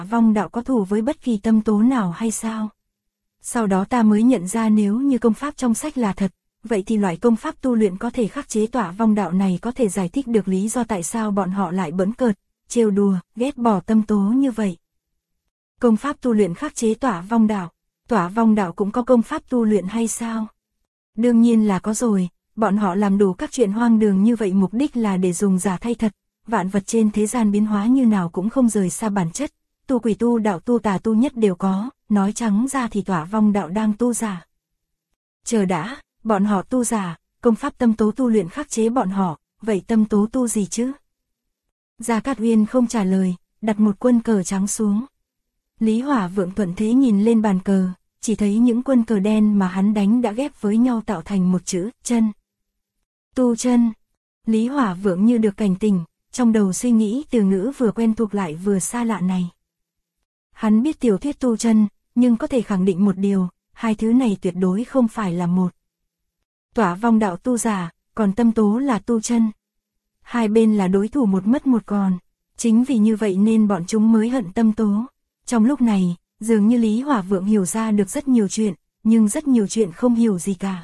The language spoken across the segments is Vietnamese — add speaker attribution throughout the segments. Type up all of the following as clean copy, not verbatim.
Speaker 1: Vong đạo có thù với bất kỳ tâm tố nào hay sao? Sau đó ta mới nhận ra nếu như công pháp trong sách là thật, vậy thì loại công pháp tu luyện có thể khắc chế tỏa vong đạo này có thể giải thích được lý do tại sao bọn họ lại bỡn cợt, trêu đùa, ghét bỏ tâm tố như vậy. Công pháp tu luyện khắc chế tỏa vong đạo cũng có công pháp tu luyện hay sao? Đương nhiên là có rồi, bọn họ làm đủ các chuyện hoang đường như vậy mục đích là để dùng giả thay thật, vạn vật trên thế gian biến hóa như nào cũng không rời xa bản chất, tu quỷ tu đạo tu tà tu nhất đều có, nói trắng ra thì tỏa vong đạo đang tu giả. Chờ đã, bọn họ tu giả, công pháp tâm tố tu luyện khắc chế bọn họ, vậy tâm tố tu gì chứ? Gia Cát Uyên không trả lời, đặt một quân cờ trắng xuống. Lý Hỏa Vượng thuận thế nhìn lên bàn cờ, chỉ thấy những quân cờ đen mà hắn đánh đã ghép với nhau tạo thành một chữ, chân. Tu chân. Lý Hỏa Vượng như được cảnh tỉnh, trong đầu suy nghĩ từ ngữ vừa quen thuộc lại vừa xa lạ này. Hắn biết tiểu thuyết tu chân, nhưng có thể khẳng định một điều, hai thứ này tuyệt đối không phải là một. Tỏa vong đạo tu giả, còn tâm tố là tu chân. Hai bên là đối thủ một mất một còn, chính vì như vậy nên bọn chúng mới hận tâm tố. Trong lúc này, dường như Lý Hỏa Vượng hiểu ra được rất nhiều chuyện, nhưng rất nhiều chuyện không hiểu gì cả.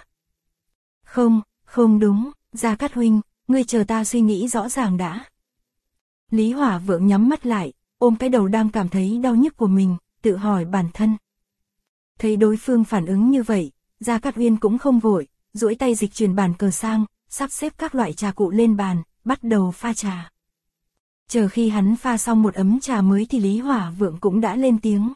Speaker 1: Không đúng, Gia Cát huynh, ngươi chờ ta suy nghĩ rõ ràng đã. Lý Hỏa Vượng nhắm mắt lại, ôm cái đầu đang cảm thấy đau nhức của mình, tự hỏi bản thân. Thấy đối phương phản ứng như vậy, Gia Cát Uyên cũng không vội, duỗi tay dịch chuyển bàn cờ sang, sắp xếp các loại trà cụ lên bàn, bắt đầu pha trà. Chờ khi hắn pha xong một ấm trà mới thì Lý Hỏa Vượng cũng đã lên tiếng.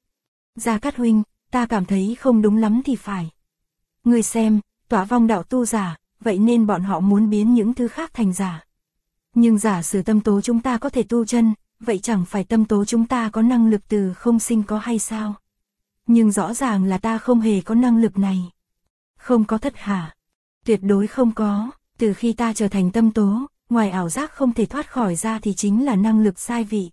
Speaker 1: Gia Cát huynh, ta cảm thấy không đúng lắm thì phải. Ngươi xem, tỏa vong đạo tu giả, vậy nên bọn họ muốn biến những thứ khác thành giả. Nhưng giả sử tâm tố chúng ta có thể tu chân, vậy chẳng phải tâm tố chúng ta có năng lực từ không sinh có hay sao? Nhưng rõ ràng là ta không hề có năng lực này. Không có thật hả? Tuyệt đối không có, từ khi ta trở thành tâm tố, ngoài ảo giác không thể thoát khỏi ra thì chính là năng lực sai vị.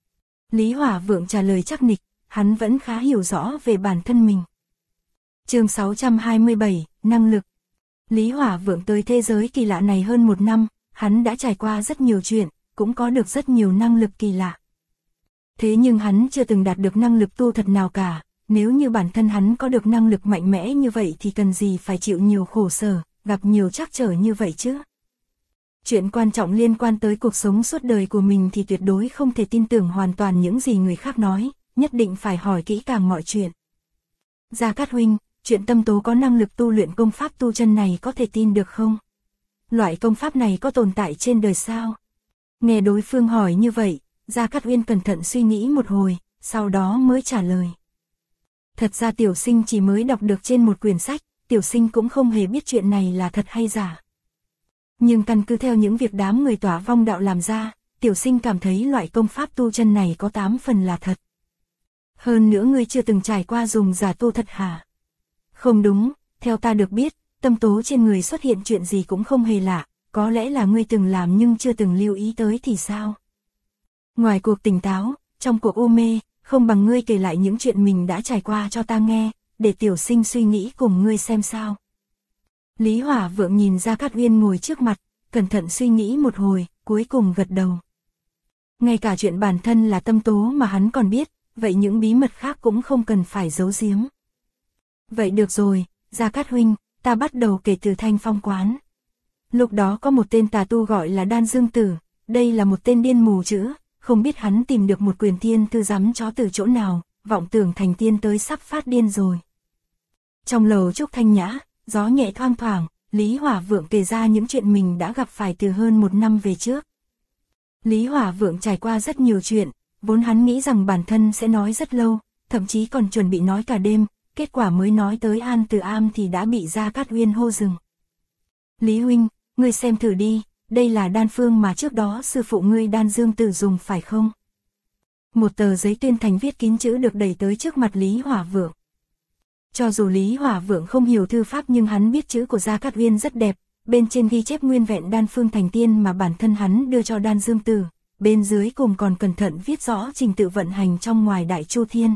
Speaker 1: Lý Hỏa Vượng trả lời chắc nịch, hắn vẫn khá hiểu rõ về bản thân mình. Chương 627, năng lực. Lý Hỏa Vượng tới thế giới kỳ lạ này hơn 1 năm, hắn đã trải qua rất nhiều chuyện, cũng có được rất nhiều năng lực kỳ lạ. Thế nhưng hắn chưa từng đạt được năng lực tu thật nào cả, nếu như bản thân hắn có được năng lực mạnh mẽ như vậy thì cần gì phải chịu nhiều khổ sở, gặp nhiều trắc trở như vậy chứ. Chuyện quan trọng liên quan tới cuộc sống suốt đời của mình thì tuyệt đối không thể tin tưởng hoàn toàn những gì người khác nói, nhất định phải hỏi kỹ càng mọi chuyện. Gia Cát huynh, chuyện tâm tố có năng lực tu luyện công pháp tu chân này có thể tin được không? Loại công pháp này có tồn tại trên đời sao? Nghe đối phương hỏi như vậy, Gia Cát Uyên cẩn thận suy nghĩ một hồi, sau đó mới trả lời. Thật ra tiểu sinh chỉ mới đọc được trên một quyển sách, tiểu sinh cũng không hề biết chuyện này là thật hay giả. Nhưng căn cứ theo những việc đám người tỏa vong đạo làm ra, tiểu sinh cảm thấy loại công pháp tu chân này có 8 phần là thật. Hơn nữa ngươi chưa từng trải qua dùng giả tu thật hả? Không đúng, theo ta được biết, tâm tố trên người xuất hiện chuyện gì cũng không hề lạ, có lẽ là ngươi từng làm nhưng chưa từng lưu ý tới thì sao? Ngoài cuộc tỉnh táo, trong cuộc u mê, không bằng ngươi kể lại những chuyện mình đã trải qua cho ta nghe, để tiểu sinh suy nghĩ cùng ngươi xem sao. Lý Hỏa Vượng nhìn Gia Cát Uyên ngồi trước mặt, cẩn thận suy nghĩ một hồi, cuối cùng gật đầu. Ngay cả chuyện bản thân là tâm tố mà hắn còn biết, vậy những bí mật khác cũng không cần phải giấu giếm. Vậy được rồi, Gia Cát huynh, ta bắt đầu kể từ Thanh Phong quán. Lúc đó có một tên tà tu gọi là Đan Dương Tử, đây là một tên điên mù chữ, không biết hắn tìm được một quyển thiên thư giám chó từ chỗ nào, vọng tưởng thành tiên tới sắp phát điên rồi. Trong lầu trúc thanh nhã, gió nhẹ thoang thoảng, Lý Hỏa Vượng kể ra những chuyện mình đã gặp phải từ hơn 1 năm về trước. Lý Hỏa Vượng trải qua rất nhiều chuyện, vốn hắn nghĩ rằng bản thân sẽ nói rất lâu, thậm chí còn chuẩn bị nói cả đêm, kết quả mới nói tới An Từ Am thì đã bị Gia Cát Uyên hô dừng. Lý huynh, ngươi xem thử đi, đây là đan phương mà trước đó sư phụ ngươi Đan Dương Tử dùng phải không? Một tờ giấy tuyên thành viết kín chữ được đẩy tới trước mặt Lý Hỏa Vượng. Cho dù Lý Hỏa Vượng không hiểu thư pháp nhưng hắn biết chữ của Gia Cát Uyên rất đẹp, bên trên ghi chép nguyên vẹn đan phương thành tiên mà bản thân hắn đưa cho Đan Dương Tử, bên dưới cùng còn cẩn thận viết rõ trình tự vận hành trong ngoài Đại Chu Thiên.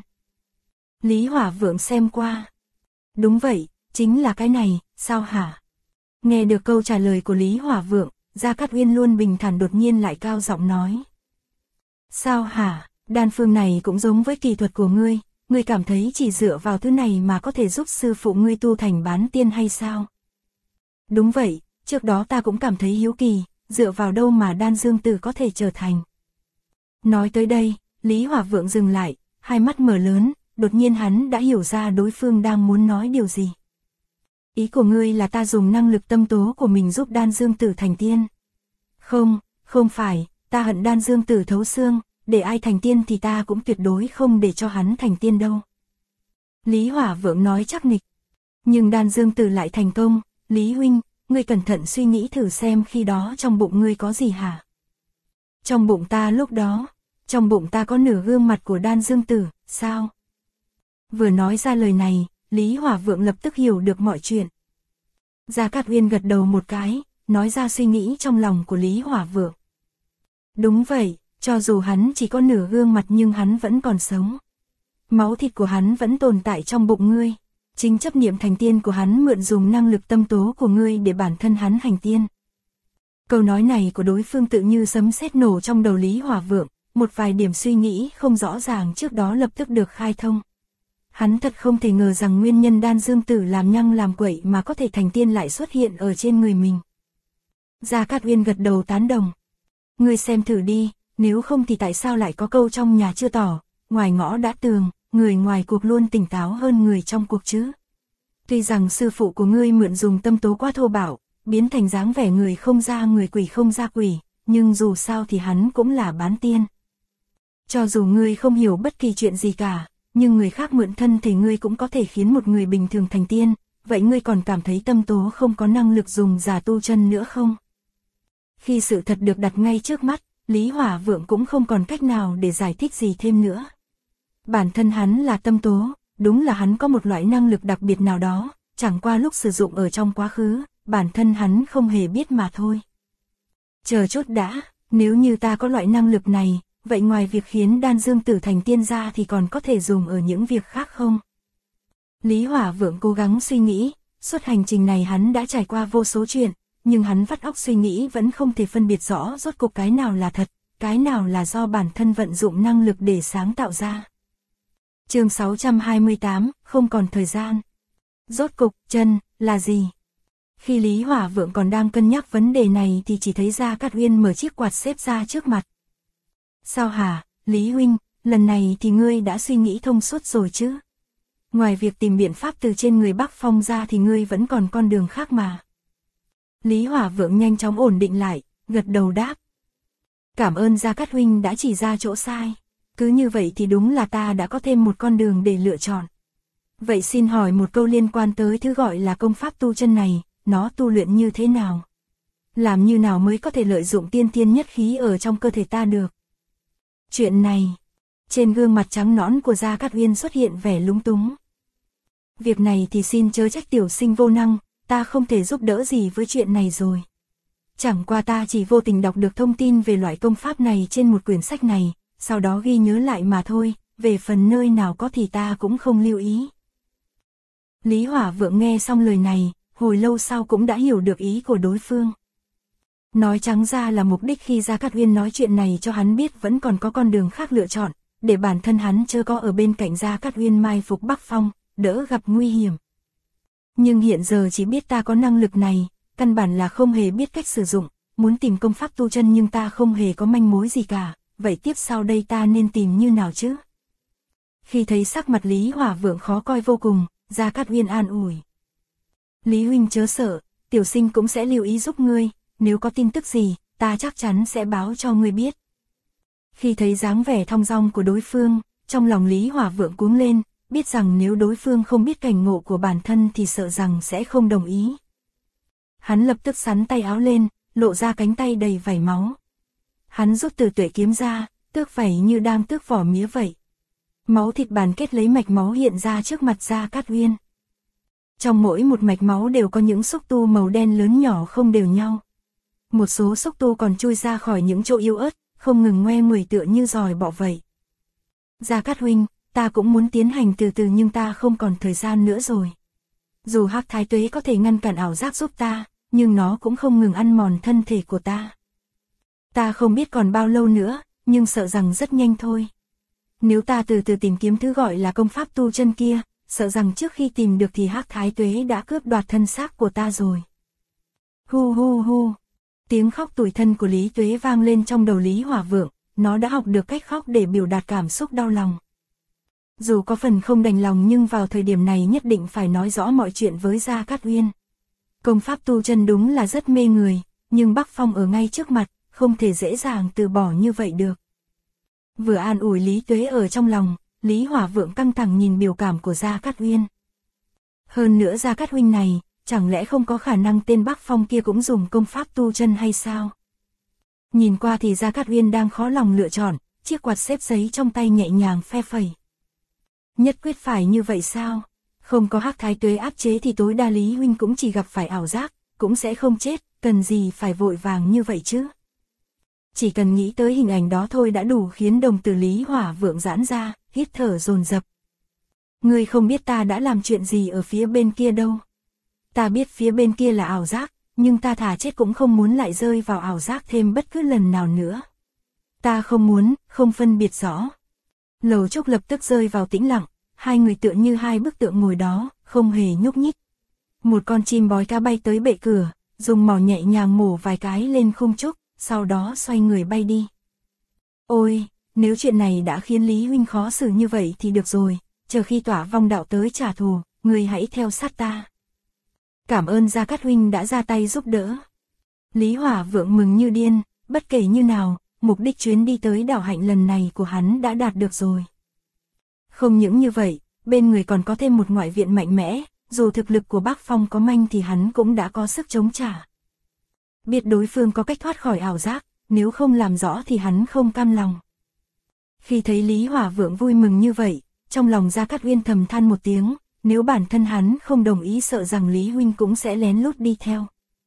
Speaker 1: Lý Hỏa Vượng xem qua. Đúng vậy, chính là cái này, sao hả? Nghe được câu trả lời của Lý Hỏa Vượng, Gia Cát Uyên luôn bình thản đột nhiên lại cao giọng nói. Sao hả? Đan phương này cũng giống với kỳ thuật của ngươi cảm thấy chỉ dựa vào thứ này mà có thể giúp sư phụ ngươi tu thành bán tiên hay sao? Đúng vậy, trước đó ta cũng cảm thấy hiếu kỳ, dựa vào đâu mà Đan Dương Tử có thể trở thành. Nói tới đây, Lý Hỏa Vượng dừng lại, hai mắt mở lớn, đột nhiên hắn đã hiểu ra đối phương đang muốn nói điều gì. Ý của ngươi là ta dùng năng lực tâm tố của mình giúp Đan Dương Tử thành tiên. Không phải, ta hận Đan Dương Tử thấu xương, để ai thành tiên thì ta cũng tuyệt đối không để cho hắn thành tiên đâu. Lý Hỏa Vượng nói chắc nịch. Nhưng Đan Dương Tử lại thành công, Lý huynh, ngươi cẩn thận suy nghĩ thử xem khi đó trong bụng ngươi có gì hả? Trong bụng ta có nửa gương mặt của Đan Dương Tử, sao? Vừa nói ra lời này, Lý Hỏa Vượng lập tức hiểu được mọi chuyện. Gia Cát Uyên gật đầu một cái, nói ra suy nghĩ trong lòng của Lý Hỏa Vượng. Đúng vậy, cho dù hắn chỉ có nửa gương mặt nhưng hắn vẫn còn sống. Máu thịt của hắn vẫn tồn tại trong bụng ngươi. Chính chấp niệm thành tiên của hắn mượn dùng năng lực tâm tố của ngươi để bản thân hắn thành tiên. Câu nói này của đối phương tự như sấm sét nổ trong đầu Lý Hỏa Vượng, một vài điểm suy nghĩ không rõ ràng trước đó lập tức được khai thông. Hắn thật không thể ngờ rằng nguyên nhân Đan Dương Tử làm nhăng làm quậy mà có thể thành tiên lại xuất hiện ở trên người mình. Gia Cát Uyên gật đầu tán đồng. Ngươi xem thử đi, nếu không thì tại sao lại có câu trong nhà chưa tỏ, ngoài ngõ đã tường, người ngoài cuộc luôn tỉnh táo hơn người trong cuộc chứ. Tuy rằng sư phụ của ngươi mượn dùng tâm tố quá thô bạo, biến thành dáng vẻ người không ra người quỷ không ra quỷ, nhưng dù sao thì hắn cũng là bán tiên. Cho dù ngươi không hiểu bất kỳ chuyện gì cả, nhưng người khác mượn thân thể ngươi cũng có thể khiến một người bình thường thành tiên, vậy ngươi còn cảm thấy tâm tố không có năng lực dùng giả tu chân nữa không? Khi sự thật được đặt ngay trước mắt, Lý Hỏa Vượng cũng không còn cách nào để giải thích gì thêm nữa. Bản thân hắn là tâm tố, đúng là hắn có một loại năng lực đặc biệt nào đó, chẳng qua lúc sử dụng ở trong quá khứ, bản thân hắn không hề biết mà thôi. Chờ chút đã, nếu như ta có loại năng lực này, vậy ngoài việc khiến Đan Dương Tử thành tiên ra thì còn có thể dùng ở những việc khác không? Lý Hỏa Vượng cố gắng suy nghĩ, suốt hành trình này hắn đã trải qua vô số chuyện, nhưng hắn vắt óc suy nghĩ vẫn không thể phân biệt rõ rốt cuộc cái nào là thật, cái nào là do bản thân vận dụng năng lực để sáng tạo ra. Chương 628, không còn thời gian. Rốt cục, chân, là gì? Khi Lý Hỏa Vượng còn đang cân nhắc vấn đề này thì chỉ thấy Gia Cát Uyên mở chiếc quạt xếp ra trước mặt. Sao hả, Lý huynh, lần này thì ngươi đã suy nghĩ thông suốt rồi chứ? Ngoài việc tìm biện pháp từ trên người Bắc Phong ra thì ngươi vẫn còn con đường khác mà. Lý Hỏa Vượng nhanh chóng ổn định lại, gật đầu đáp. Cảm ơn Gia Cát huynh đã chỉ ra chỗ sai. Cứ như vậy thì đúng là ta đã có thêm một con đường để lựa chọn. Vậy xin hỏi một câu liên quan tới thứ gọi là công pháp tu chân này, nó tu luyện như thế nào? Làm như nào mới có thể lợi dụng tiên thiên nhất khí ở trong cơ thể ta được? Chuyện này, trên gương mặt trắng nõn của Gia Cát Uyên xuất hiện vẻ lúng túng. Việc này thì xin chớ trách tiểu sinh vô năng, ta không thể giúp đỡ gì với chuyện này rồi. Chẳng qua ta chỉ vô tình đọc được thông tin về loại công pháp này trên một quyển sách này, sau đó ghi nhớ lại mà thôi, về phần nơi nào có thì ta cũng không lưu ý. Lý Hỏa Vượng nghe xong lời này, hồi lâu sau cũng đã hiểu được ý của đối phương. Nói trắng ra là mục đích khi Gia Cát Uyên nói chuyện này cho hắn biết vẫn còn có con đường khác lựa chọn, để bản thân hắn chớ có ở bên cạnh Gia Cát Uyên mai phục Bắc Phong, đỡ gặp nguy hiểm. Nhưng hiện giờ chỉ biết ta có năng lực này, căn bản là không hề biết cách sử dụng, muốn tìm công pháp tu chân nhưng ta không hề có manh mối gì cả, vậy tiếp sau đây ta nên tìm như nào chứ? Khi thấy sắc mặt Lý Hỏa Vượng khó coi vô cùng, Gia Cát Uyên an ủi. Lý huynh chớ sợ, tiểu sinh cũng sẽ lưu ý giúp ngươi, nếu có tin tức gì, ta chắc chắn sẽ báo cho ngươi biết. Khi thấy dáng vẻ thong dong của đối phương, trong lòng Lý Hỏa Vượng cuống lên, biết rằng nếu đối phương không biết cảnh ngộ của bản thân thì sợ rằng sẽ không đồng ý. Hắn lập tức xắn tay áo lên, lộ ra cánh tay đầy vảy máu. Hắn rút từ tuệ kiếm ra, tước vảy như đang tước vỏ mía vậy. Máu thịt bàn kết lấy mạch máu hiện ra trước mặt Gia Cát Uyên. Trong mỗi một mạch máu đều có những xúc tu màu đen lớn nhỏ không đều nhau. Một số xúc tu còn chui ra khỏi những chỗ yếu ớt, không ngừng ngoe nguẩy tựa như giòi bọ vậy. Gia Cát huynh, ta cũng muốn tiến hành từ từ nhưng ta không còn thời gian nữa rồi. Dù Hắc Thái Tuế có thể ngăn cản ảo giác giúp ta, nhưng nó cũng không ngừng ăn mòn thân thể của ta. Ta không biết còn bao lâu nữa, nhưng sợ rằng rất nhanh thôi. Nếu ta từ từ tìm kiếm thứ gọi là công pháp tu chân kia, sợ rằng trước khi tìm được thì Hắc Thái Tuế đã cướp đoạt thân xác của ta rồi. Hu hu hu. Tiếng khóc tủi thân của Lý Tuế vang lên trong đầu Lý Hỏa Vượng, nó đã học được cách khóc để biểu đạt cảm xúc đau lòng. Dù có phần không đành lòng nhưng vào thời điểm này nhất định phải nói rõ mọi chuyện với Gia Cát Uyên. Công pháp tu chân đúng là rất mê người, nhưng Bắc Phong ở ngay trước mặt, không thể dễ dàng từ bỏ như vậy được. Vừa an ủi Lý Tuế ở trong lòng, Lý Hỏa Vượng căng thẳng nhìn biểu cảm của Gia Cát Uyên. Hơn nữa Gia Cát huynh này, chẳng lẽ không có khả năng tên Bắc Phong kia cũng dùng công pháp tu chân hay sao? Nhìn qua thì Gia Cát Uyên đang khó lòng lựa chọn, chiếc quạt xếp giấy trong tay nhẹ nhàng phe phẩy. Nhất quyết phải như vậy sao? Không có Hắc Thái Tuế áp chế thì tối đa Lý huynh cũng chỉ gặp phải ảo giác, cũng sẽ không chết, cần gì phải vội vàng như vậy chứ? Chỉ cần nghĩ tới hình ảnh đó thôi đã đủ khiến đồng tử Lý Hỏa Vượng giãn ra, hít thở dồn dập. Ngươi không biết ta đã làm chuyện gì ở phía bên kia đâu. Ta biết phía bên kia là ảo giác, nhưng ta thà chết cũng không muốn lại rơi vào ảo giác thêm bất cứ lần nào nữa. Ta không muốn, không phân biệt rõ. Lầu Trúc lập tức rơi vào tĩnh lặng, hai người tựa như hai bức tượng ngồi đó, không hề nhúc nhích. Một con chim bói cá bay tới bệ cửa, dùng mỏ nhẹ nhàng mổ vài cái lên khung trúc, sau đó xoay người bay đi. Ôi, nếu chuyện này đã khiến Lý huynh khó xử như vậy thì được rồi, chờ khi Tỏa Vong đạo tới trả thù, người hãy theo sát ta. Cảm ơn Gia Cát huynh đã ra tay giúp đỡ. Lý Hỏa Vượng mừng như điên, bất kể như nào, mục đích chuyến đi tới đảo hạnh lần này của hắn đã đạt được rồi. Không những như vậy, bên người còn có thêm một ngoại viện mạnh mẽ, dù thực lực của Bắc Phong có manh thì hắn cũng đã có sức chống trả. Biết đối phương có cách thoát khỏi ảo giác, nếu không làm rõ thì hắn không cam lòng. Khi thấy Lý Hỏa Vượng vui mừng như vậy, trong lòng Gia Cát Uyên thầm than một tiếng, nếu bản thân hắn không đồng ý sợ rằng Lý huynh cũng sẽ lén lút đi theo.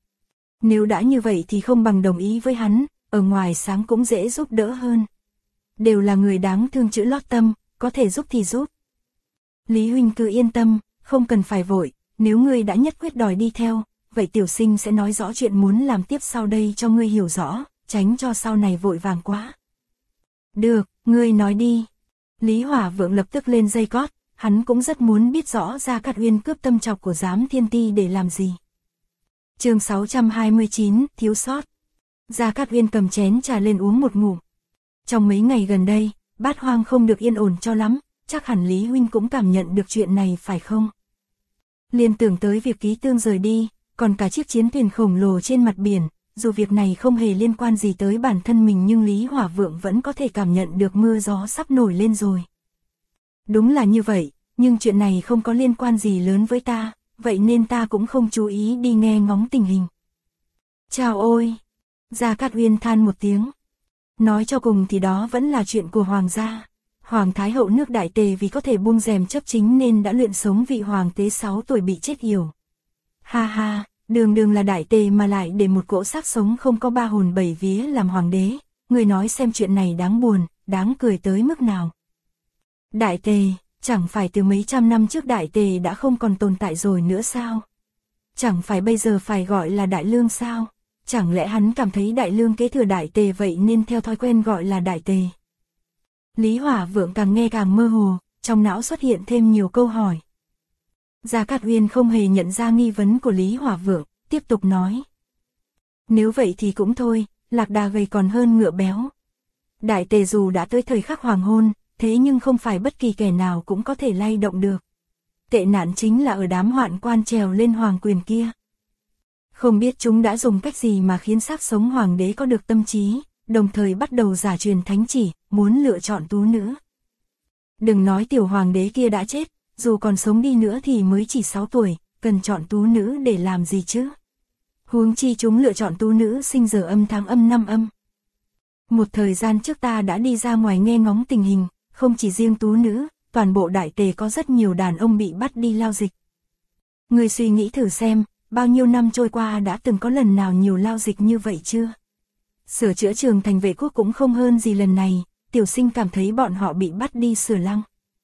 Speaker 1: Nếu đã như vậy thì không bằng đồng ý với hắn, ở ngoài sáng cũng dễ giúp đỡ hơn. Đều là người đáng thương chữ lót tâm, có thể giúp thì giúp. Lý huynh cứ yên tâm, không cần phải vội, nếu ngươi đã nhất quyết đòi đi theo, vậy tiểu sinh sẽ nói rõ chuyện muốn làm tiếp sau đây cho ngươi hiểu rõ, tránh cho sau này vội vàng quá. Được, ngươi nói đi. Lý Hỏa Vượng lập tức lên dây cót, hắn cũng rất muốn biết rõ Gia Cát Uyên cướp tâm trọc của Giám Thiên Ti để làm gì. Chương 629, thiếu sót. Gia Cát Uyên cầm chén trà lên uống một ngụm. Trong mấy ngày gần đây, Bát Hoang không được yên ổn cho lắm, chắc hẳn Lý huynh cũng cảm nhận được chuyện này phải không? Liên tưởng tới việc Ký Tương rời đi, còn cả chiếc chiến thuyền khổng lồ trên mặt biển, dù việc này không hề liên quan gì tới bản thân mình nhưng Lý Hỏa Vượng vẫn có thể cảm nhận được mưa gió sắp nổi lên rồi. Đúng là như vậy, nhưng chuyện này không có liên quan gì lớn với ta, vậy nên ta cũng không chú ý đi nghe ngóng tình hình. Chào ôi! Gia Cát Uyên than một tiếng. Nói cho cùng thì đó vẫn là chuyện của Hoàng gia. Hoàng Thái Hậu nước Đại Tề vì có thể buông rèm chấp chính nên đã luyện sống vị Hoàng tế 6 tuổi bị chết yểu. Ha ha, đường là Đại Tề mà lại để một cỗ xác sống không có ba hồn bảy vía làm hoàng đế. Người nói xem chuyện này đáng buồn, đáng cười tới mức nào. Đại Tề, chẳng phải từ mấy trăm năm trước Đại Tề đã không còn tồn tại rồi nữa sao? Chẳng phải bây giờ phải gọi là Đại Lương sao? Chẳng lẽ hắn cảm thấy Đại Lương kế thừa Đại Tề vậy nên theo thói quen gọi là Đại Tề? Lý Hỏa Vượng càng nghe càng mơ hồ, trong não xuất hiện thêm nhiều câu hỏi. Gia Cát Uyên không hề nhận ra nghi vấn của Lý Hỏa Vượng, tiếp tục nói. Nếu vậy thì cũng thôi, lạc đà gầy còn hơn ngựa béo. Đại Tề dù đã tới thời khắc hoàng hôn, thế nhưng không phải bất kỳ kẻ nào cũng có thể lay động được. Tệ nạn chính là ở đám hoạn quan trèo lên hoàng quyền kia. Không biết chúng đã dùng cách gì mà khiến xác sống hoàng đế có được tâm trí, đồng thời bắt đầu giả truyền thánh chỉ, muốn lựa chọn tú nữ. Đừng nói tiểu hoàng đế kia đã chết, dù còn sống đi nữa thì mới chỉ 6 tuổi, cần chọn tú nữ để làm gì chứ? Huống chi chúng lựa chọn tú nữ sinh giờ âm tháng âm năm âm. Một thời gian trước ta đã đi ra ngoài nghe ngóng tình hình, không chỉ riêng tú nữ, toàn bộ Đại Tề có rất nhiều đàn ông bị bắt đi lao dịch. Người suy nghĩ thử xem, bao nhiêu năm trôi qua đã từng có lần nào nhiều lao dịch như vậy chưa? Sửa chữa trường thành vệ quốc cũng không hơn gì lần này, tiểu sinh cảm thấy bọn họ bị bắt đi sửa lăng.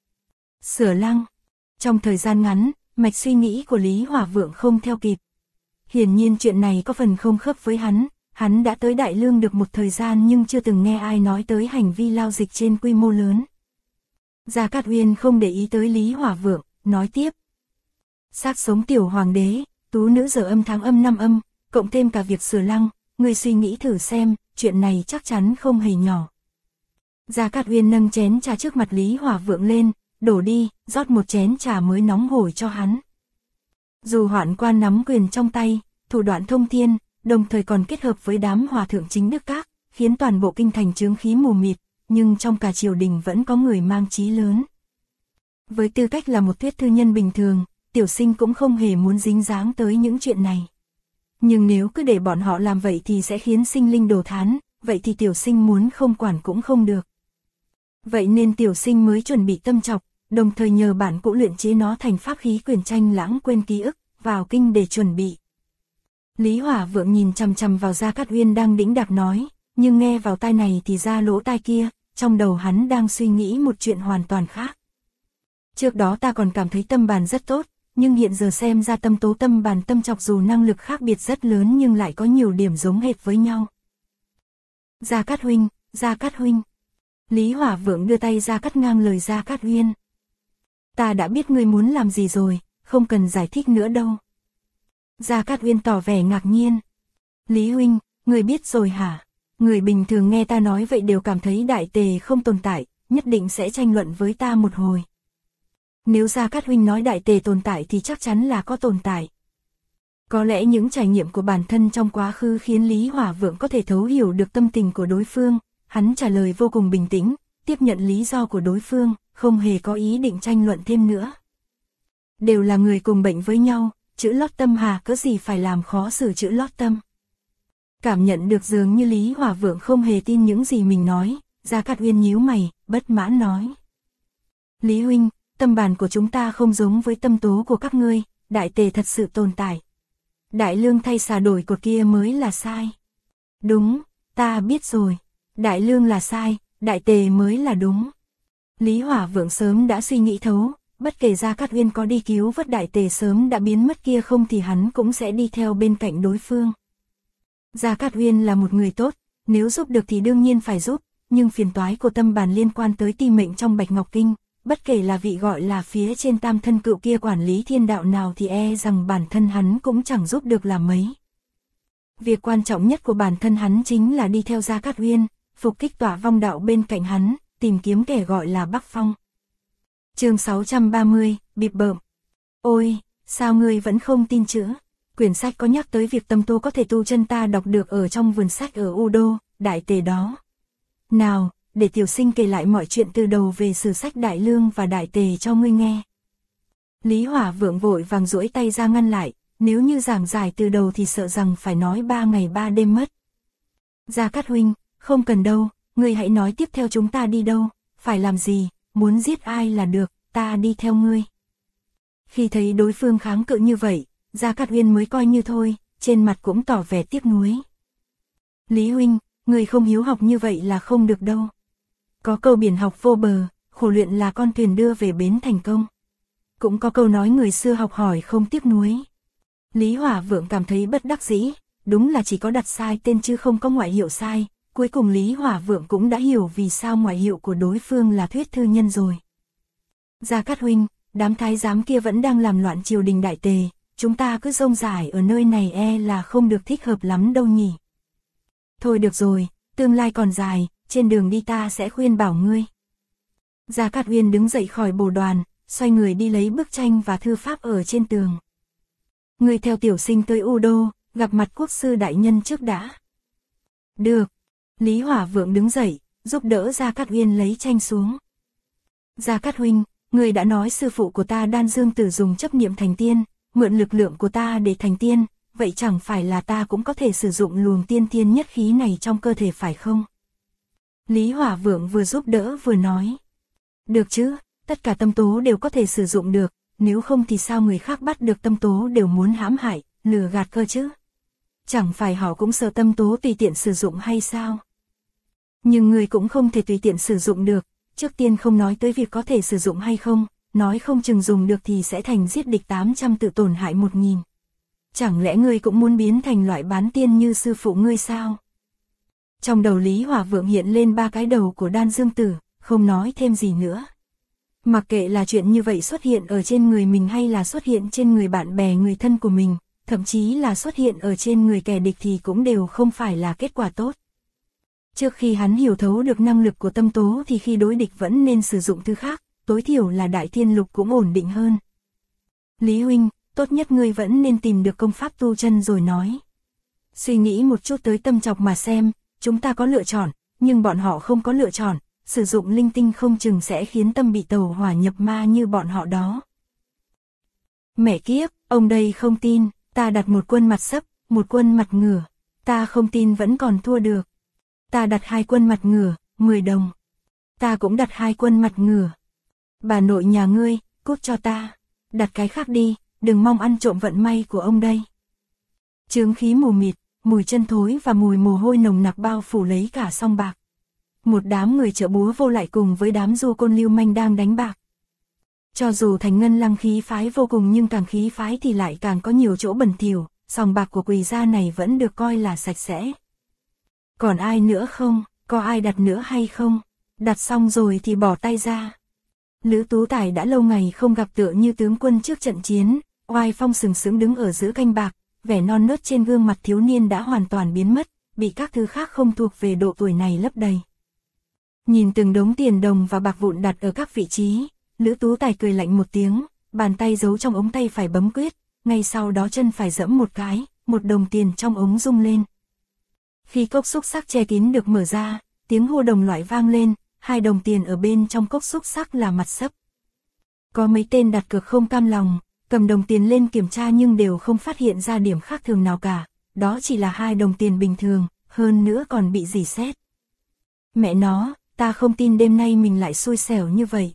Speaker 1: Sửa lăng? Trong thời gian ngắn, mạch suy nghĩ của Lý Hỏa Vượng không theo kịp. Hiển nhiên chuyện này có phần không khớp với hắn đã tới Đại Lương được một thời gian nhưng chưa từng nghe ai nói tới hành vi lao dịch trên quy mô lớn. Gia Cát Uyên không để ý tới Lý Hỏa Vượng, nói tiếp. Xác sống tiểu hoàng đế, tú nữ giờ âm tháng âm năm âm, cộng thêm cả việc sửa lăng, ngươi suy nghĩ thử xem, chuyện này chắc chắn không hề nhỏ. Gia Cát Uyên nâng chén trà trước mặt Lý Hỏa Vượng lên, đổ đi, rót một chén trà mới nóng hổi cho hắn. Dù Hoạn Quan nắm quyền trong tay, thủ đoạn thông thiên, đồng thời còn kết hợp với đám hòa thượng chính đức các, khiến toàn bộ kinh thành chướng khí mù mịt, nhưng trong cả triều đình vẫn có người mang chí lớn. Với tư cách là một thuyết thư nhân bình thường, Tiểu Sinh cũng không hề muốn dính dáng tới những chuyện này. Nhưng nếu cứ để bọn họ làm vậy thì sẽ khiến sinh linh đồ thán, vậy thì Tiểu Sinh muốn không quản cũng không được. Vậy nên Tiểu Sinh mới chuẩn bị tâm trọc, đồng thời nhờ bản cũ luyện chế nó thành pháp khí quyền tranh lãng quên ký ức, vào kinh để chuẩn bị. Lý Hỏa Vượng nhìn chằm chằm vào Gia Cát Uyên đang đĩnh đạc nói, nhưng nghe vào tai này thì ra lỗ tai kia, trong đầu hắn đang suy nghĩ một chuyện hoàn toàn khác. Trước đó ta còn cảm thấy tâm bàn rất tốt, nhưng hiện giờ xem ra tâm tố tâm bàn tâm trọc dù năng lực khác biệt rất lớn nhưng lại có nhiều điểm giống hệt với nhau. Gia Cát huynh, Gia Cát huynh. Lý Hỏa Vượng đưa tay ra cắt ngang lời Gia Cát Uyên. Ta đã biết ngươi muốn làm gì rồi, không cần giải thích nữa đâu. Gia Cát Uyên tỏ vẻ ngạc nhiên. Lý huynh, ngươi biết rồi hả? Người bình thường nghe ta nói vậy đều cảm thấy đại tề không tồn tại, nhất định sẽ tranh luận với ta một hồi. Nếu Gia Cát huynh nói đại tề tồn tại thì chắc chắn là có tồn tại. Có lẽ những trải nghiệm của bản thân trong quá khứ khiến Lý Hỏa Vượng có thể thấu hiểu được tâm tình của đối phương, hắn trả lời vô cùng bình tĩnh, tiếp nhận lý do của đối phương, không hề có ý định tranh luận thêm nữa. Đều là người cùng bệnh với nhau, chữ lót tâm hà cớ gì phải làm khó xử chữ lót tâm. Cảm nhận được dường như Lý Hỏa Vượng không hề tin những gì mình nói, Gia Cát Uyên nhíu mày, bất mãn nói. Lý huynh, tâm bàn của chúng ta không giống với tâm tố của các ngươi, đại tề thật sự tồn tại. Đại lương thay xà đổi cột kia mới là sai. Đúng, ta biết rồi. Đại lương là sai, đại tề mới là đúng. Lý Hỏa Vượng sớm đã suy nghĩ thấu, bất kể Gia Cát Uyên có đi cứu vớt đại tề sớm đã biến mất kia không thì hắn cũng sẽ đi theo bên cạnh đối phương. Gia Cát Uyên là một người tốt, nếu giúp được thì đương nhiên phải giúp, nhưng phiền toái của tâm bàn liên quan tới ti mệnh trong Bạch Ngọc Kinh, bất kể là vị gọi là phía trên tam thân cựu kia quản lý thiên đạo nào thì e rằng bản thân hắn cũng chẳng giúp được là mấy. Việc quan trọng nhất của bản thân hắn chính là đi theo Gia Cát Uyên, phục kích tỏa vong đạo bên cạnh hắn, tìm kiếm kẻ gọi là Bắc Phong. Chương 630, bịp bợm. Ôi, sao ngươi vẫn không tin chữ? Quyển sách có nhắc tới việc tâm tu có thể tu chân ta đọc được ở trong vườn sách ở U Đô, đại tề đó. Nào, để Tiểu Sinh kể lại mọi chuyện từ đầu về sử sách Đại Lương và Đại Tề cho ngươi nghe. Lý Hỏa Vượng vội vàng duỗi tay ra ngăn lại, nếu như giảng giải từ đầu thì sợ rằng phải nói 3 ngày 3 đêm mất. Gia Cát huynh, không cần đâu, ngươi hãy nói tiếp theo chúng ta đi đâu, phải làm gì, muốn giết ai là được, ta đi theo ngươi. Khi thấy đối phương kháng cự như vậy, Gia Cát Uyên mới coi như thôi, trên mặt cũng tỏ vẻ tiếc nuối. Lý huynh, ngươi không hiếu học như vậy là không được đâu. Có câu biển học vô bờ, khổ luyện là con thuyền đưa về bến thành công. Cũng có câu nói người xưa học hỏi không tiếc nuối. Lý Hỏa Vượng cảm thấy bất đắc dĩ, đúng là chỉ có đặt sai tên chứ không có ngoại hiệu sai. Cuối cùng Lý Hỏa Vượng cũng đã hiểu vì sao ngoại hiệu của đối phương là thuyết thư nhân rồi. Gia Cát huynh, đám thái giám kia vẫn đang làm loạn triều đình đại tề, chúng ta cứ rông rải ở nơi này e là không được thích hợp lắm đâu nhỉ. Thôi được rồi, tương lai còn dài, trên đường đi ta sẽ khuyên bảo ngươi. Gia Cát Uyên đứng dậy khỏi bồ đoàn, xoay người đi lấy bức tranh và thư pháp ở trên tường. Ngươi theo Tiểu Sinh tới U Đô, gặp mặt quốc sư đại nhân trước đã. Được. Lý Hỏa Vượng đứng dậy, giúp đỡ Gia Cát Uyên lấy tranh xuống. Gia Cát huynh, người đã nói sư phụ của ta Đan Dương Tử dùng chấp niệm thành tiên, mượn lực lượng của ta để thành tiên, vậy chẳng phải là ta cũng có thể sử dụng luồng tiên thiên nhất khí này trong cơ thể phải không? Lý Hỏa Vượng vừa giúp đỡ vừa nói. Được chứ, tất cả tâm tố đều có thể sử dụng được, nếu không thì sao người khác bắt được tâm tố đều muốn hãm hại, lừa gạt cơ chứ? Chẳng phải họ cũng sợ tâm tố tùy tiện sử dụng hay sao? Nhưng người cũng không thể tùy tiện sử dụng được, trước tiên không nói tới việc có thể sử dụng hay không, nói không chừng dùng được thì sẽ thành giết địch 800 tự tổn hại 1000. Chẳng lẽ ngươi cũng muốn biến thành loại bán tiên như sư phụ ngươi sao? Trong đầu Lý Hỏa Vượng hiện lên 3 cái đầu của Đan Dương Tử, không nói thêm gì nữa. Mặc kệ là chuyện như vậy xuất hiện ở trên người mình hay là xuất hiện trên người bạn bè người thân của mình, thậm chí là xuất hiện ở trên người kẻ địch thì cũng đều không phải là kết quả tốt. Trước khi hắn hiểu thấu được năng lực của tâm tố thì khi đối địch vẫn nên sử dụng thứ khác, tối thiểu là Đại Thiên Lục cũng ổn định hơn. Lý huynh, tốt nhất ngươi vẫn nên tìm được công pháp tu chân rồi nói. Suy nghĩ một chút tới Tâm Trọc mà xem, chúng ta có lựa chọn, nhưng bọn họ không có lựa chọn, sử dụng linh tinh không chừng sẽ khiến tâm bị tẩu hỏa nhập ma như bọn họ đó. Mẹ kiếp, ông đây không tin, ta đặt một quân mặt sấp, một quân mặt ngửa, ta không tin vẫn còn thua được. Ta đặt 2 quân mặt ngửa, 10 đồng. Ta cũng đặt 2 quân mặt ngửa. Bà nội nhà ngươi, cút cho ta, đặt cái khác đi, đừng mong ăn trộm vận may của ông đây. Chướng khí mù mịt, mùi chân thối và mùi mồ hôi nồng nặc bao phủ lấy cả song bạc. Một đám người chợ búa vô lại cùng với đám du côn lưu manh đang đánh bạc. Cho dù Thành Ngân Lăng khí phái vô cùng nhưng càng khí phái thì lại càng có nhiều chỗ bẩn thỉu, sòng bạc của Quỳ gia này vẫn được coi là sạch sẽ. Còn ai nữa không, có ai đặt nữa hay không? Đặt xong rồi thì bỏ tay ra. Lữ Tú Tài đã lâu ngày không gặp tựa như tướng quân trước trận chiến, oai phong sừng sững đứng ở giữa canh bạc, vẻ non nớt trên gương mặt thiếu niên đã hoàn toàn biến mất, bị các thứ khác không thuộc về độ tuổi này lấp đầy. Nhìn từng đống tiền đồng và bạc vụn đặt ở các vị trí, Lữ Tú Tài cười lạnh một tiếng, bàn tay giấu trong ống tay phải bấm quyết, ngay sau đó chân phải giẫm một cái, một đồng tiền trong ống rung lên. Khi cốc xúc xắc che kín được mở ra, tiếng hô đồng loại vang lên, 2 đồng tiền ở bên trong cốc xúc xắc là mặt sấp. Có mấy tên đặt cược không cam lòng, cầm đồng tiền lên kiểm tra nhưng đều không phát hiện ra điểm khác thường nào cả, đó chỉ là 2 đồng tiền bình thường, hơn nữa còn bị rỉ sét. Mẹ nó, ta không tin đêm nay mình lại xui xẻo như vậy.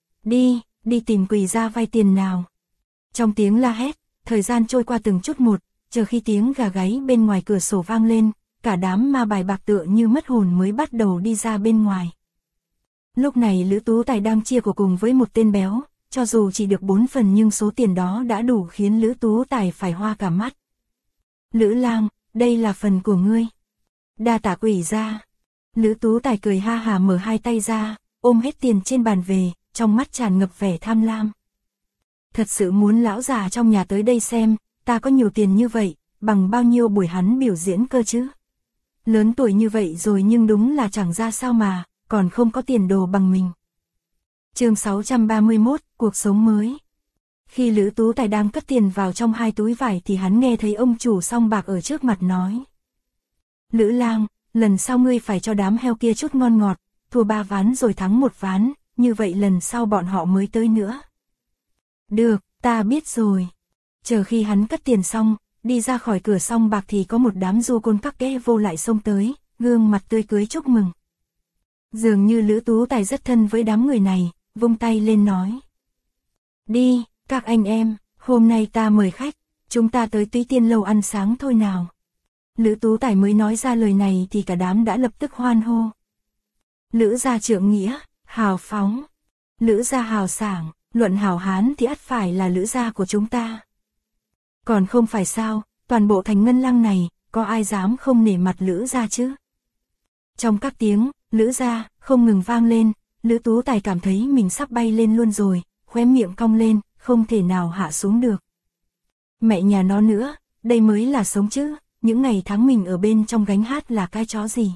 Speaker 1: Đi tìm Quỳ gia vay tiền nào. Trong tiếng la hét, thời gian trôi qua từng chút một, chờ khi tiếng gà gáy bên ngoài cửa sổ vang lên, cả đám ma bài bạc tựa như mất hồn mới bắt đầu đi ra bên ngoài. Lúc này Lữ Tú Tài đang chia của cùng với một tên béo, cho dù chỉ được 4 phần nhưng số tiền đó đã đủ khiến Lữ Tú Tài phải hoa cả mắt. Lữ lang, đây là phần của ngươi. Đa tạ Quỳ gia. Lữ Tú Tài cười ha hà mở 2 tay ra, ôm hết tiền trên bàn về, trong mắt tràn ngập vẻ tham lam. Thật sự muốn lão già trong nhà tới đây xem, ta có nhiều tiền như vậy, bằng bao nhiêu buổi hắn biểu diễn cơ chứ. Lớn tuổi như vậy rồi nhưng đúng là chẳng ra sao mà, còn không có tiền đồ bằng mình. Chương 631, cuộc sống mới. Khi Lữ Tú Tài đang cất tiền vào trong 2 túi vải thì hắn nghe thấy ông chủ song bạc ở trước mặt nói. Lữ lang, lần sau ngươi phải cho đám heo kia chút ngon ngọt, thua 3 ván rồi thắng 1 ván, như vậy lần sau bọn họ mới tới nữa. Được, ta biết rồi. Chờ khi hắn cất tiền xong, đi ra khỏi cửa song bạc thì có một đám du côn các kẽ vô lại xông tới, gương mặt tươi cưới chúc mừng. Dường như Lữ Tú Tài rất thân với đám người này, vung tay lên nói. Đi, các anh em, hôm nay ta mời khách, chúng ta tới Túy Tiên Lâu ăn sáng thôi nào. Lữ Tú Tài mới nói ra lời này thì cả đám đã lập tức hoan hô. Lữ gia trượng nghĩa, hào phóng. Lữ gia hào sảng, luận hào hán thì ắt phải là Lữ gia của chúng ta. Còn không phải sao, toàn bộ Thành Ngân Lăng này, có ai dám không nể mặt Lữ gia chứ? Trong các tiếng, Lữ gia, không ngừng vang lên, Lữ Tú Tài cảm thấy mình sắp bay lên luôn rồi, khóe miệng cong lên, không thể nào hạ xuống được. Mẹ nhà nó nữa, đây mới là sống chứ, những ngày tháng mình ở bên trong gánh hát là cái chó gì.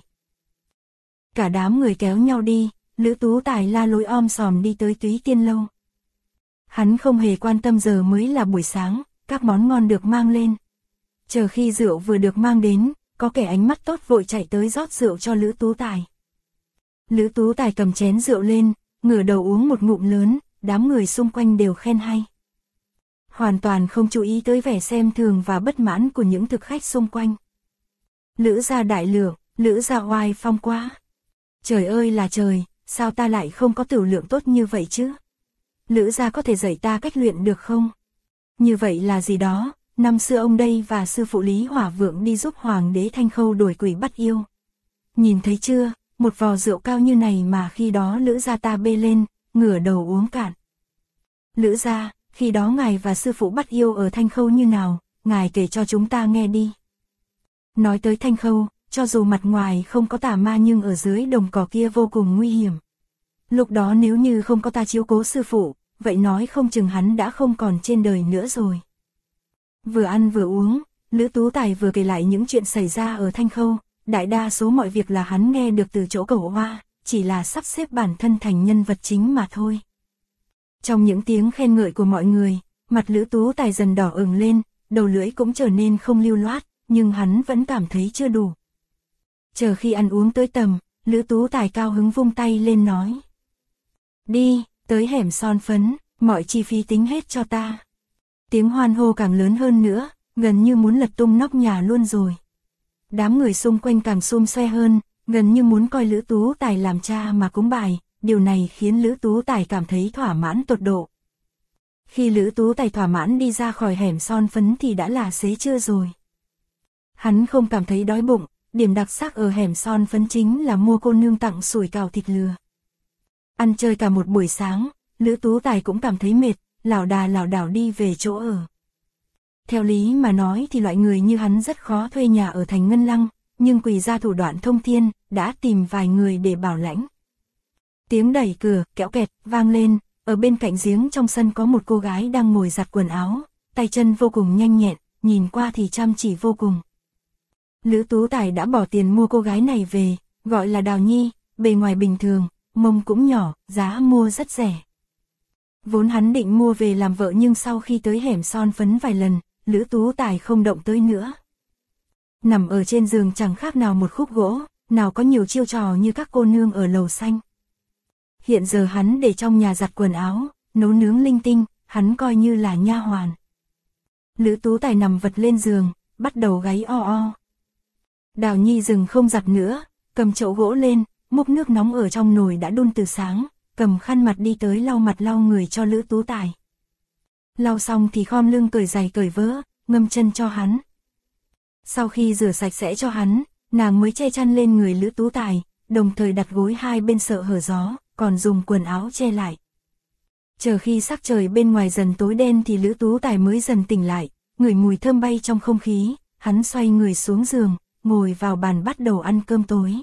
Speaker 1: Cả đám người kéo nhau đi, Lữ Tú Tài la lối om sòm đi tới Túy Tiên Lâu. Hắn không hề quan tâm giờ mới là buổi sáng, các món ngon được mang lên. Chờ khi rượu vừa được mang đến, có kẻ ánh mắt tốt vội chạy tới rót rượu cho Lữ Tú Tài. Lữ Tú Tài cầm chén rượu lên, ngửa đầu uống một ngụm lớn, đám người xung quanh đều khen hay. Hoàn toàn không chú ý tới vẻ xem thường và bất mãn của những thực khách xung quanh. Lữ gia đại lượng, Lữ gia oai phong quá. Trời ơi là trời, sao ta lại không có tửu lượng tốt như vậy chứ? Lữ gia có thể dạy ta cách luyện được không? Như vậy là gì đó, năm xưa ông đây và sư phụ Lý Hỏa Vượng đi giúp Hoàng đế Thanh Khâu đuổi quỷ bắt yêu. Nhìn thấy chưa, một vò rượu cao như này mà khi đó Lữ gia ta bê lên, ngửa đầu uống cạn. Lữ gia, khi đó ngài và sư phụ bắt yêu ở Thanh Khâu như nào, ngài kể cho chúng ta nghe đi. Nói tới Thanh Khâu, cho dù mặt ngoài không có tà ma nhưng ở dưới đồng cỏ kia vô cùng nguy hiểm. Lúc đó nếu như không có ta chiếu cố sư phụ, vậy nói không chừng hắn đã không còn trên đời nữa rồi. Vừa ăn vừa uống, Lữ Tú Tài vừa kể lại những chuyện xảy ra ở Thanh Khâu, đại đa số mọi việc là hắn nghe được từ chỗ Cẩu Hoa, chỉ là sắp xếp bản thân thành nhân vật chính mà thôi. Trong những tiếng khen ngợi của mọi người, mặt Lữ Tú Tài dần đỏ ửng lên, đầu lưỡi cũng trở nên không lưu loát, nhưng hắn vẫn cảm thấy chưa đủ. Chờ khi ăn uống tới tầm, Lữ Tú Tài cao hứng vung tay lên nói: "Đi, tới hẻm son phấn, mọi chi phí tính hết cho ta." Tiếng hoan hô càng lớn hơn nữa, gần như muốn lật tung nóc nhà luôn rồi. Đám người xung quanh càng xum xoe hơn, gần như muốn coi Lữ Tú Tài làm cha mà cúng bài, điều này khiến Lữ Tú Tài cảm thấy thỏa mãn tột độ. Khi Lữ Tú Tài thỏa mãn đi ra khỏi hẻm son phấn thì đã là xế trưa rồi. Hắn không cảm thấy đói bụng, điểm đặc sắc ở hẻm son phấn chính là mua cô nương tặng sủi cảo thịt lừa. Ăn chơi cả một buổi sáng, Lữ Tú Tài cũng cảm thấy mệt, lảo đảo đi về chỗ ở. Theo lý mà nói thì loại người như hắn rất khó thuê nhà ở thành Ngân Lăng, nhưng Quỳ gia thủ đoạn thông thiên, đã tìm vài người để bảo lãnh. Tiếng đẩy cửa, kéo kẹt, vang lên, ở bên cạnh giếng trong sân có một cô gái đang ngồi giặt quần áo, tay chân vô cùng nhanh nhẹn, nhìn qua thì chăm chỉ vô cùng. Lữ Tú Tài đã bỏ tiền mua cô gái này về, gọi là Đào Nhi, bề ngoài bình thường, mông cũng nhỏ, giá mua rất rẻ. Vốn hắn định mua về làm vợ nhưng sau khi tới hẻm son phấn vài lần, Lữ Tú Tài không động tới nữa. Nằm ở trên giường chẳng khác nào một khúc gỗ, nào có nhiều chiêu trò như các cô nương ở lầu xanh. Hiện giờ hắn để trong nhà giặt quần áo, nấu nướng linh tinh, hắn coi như là nha hoàn. Lữ Tú Tài nằm vật lên giường, bắt đầu gáy o o. Đào Nhi dừng không giặt nữa, cầm chậu gỗ lên, múc nước nóng ở trong nồi đã đun từ sáng, cầm khăn mặt đi tới lau mặt lau người cho Lữ Tú Tài. Lau xong thì khom lưng cởi giày cởi vớ, ngâm chân cho hắn. Sau khi rửa sạch sẽ cho hắn, nàng mới che chăn lên người Lữ Tú Tài, đồng thời đặt gối hai bên sợ hở gió, còn dùng quần áo che lại. Chờ khi sắc trời bên ngoài dần tối đen thì Lữ Tú Tài mới dần tỉnh lại, ngửi mùi thơm bay trong không khí, hắn xoay người xuống giường, ngồi vào bàn bắt đầu ăn cơm tối.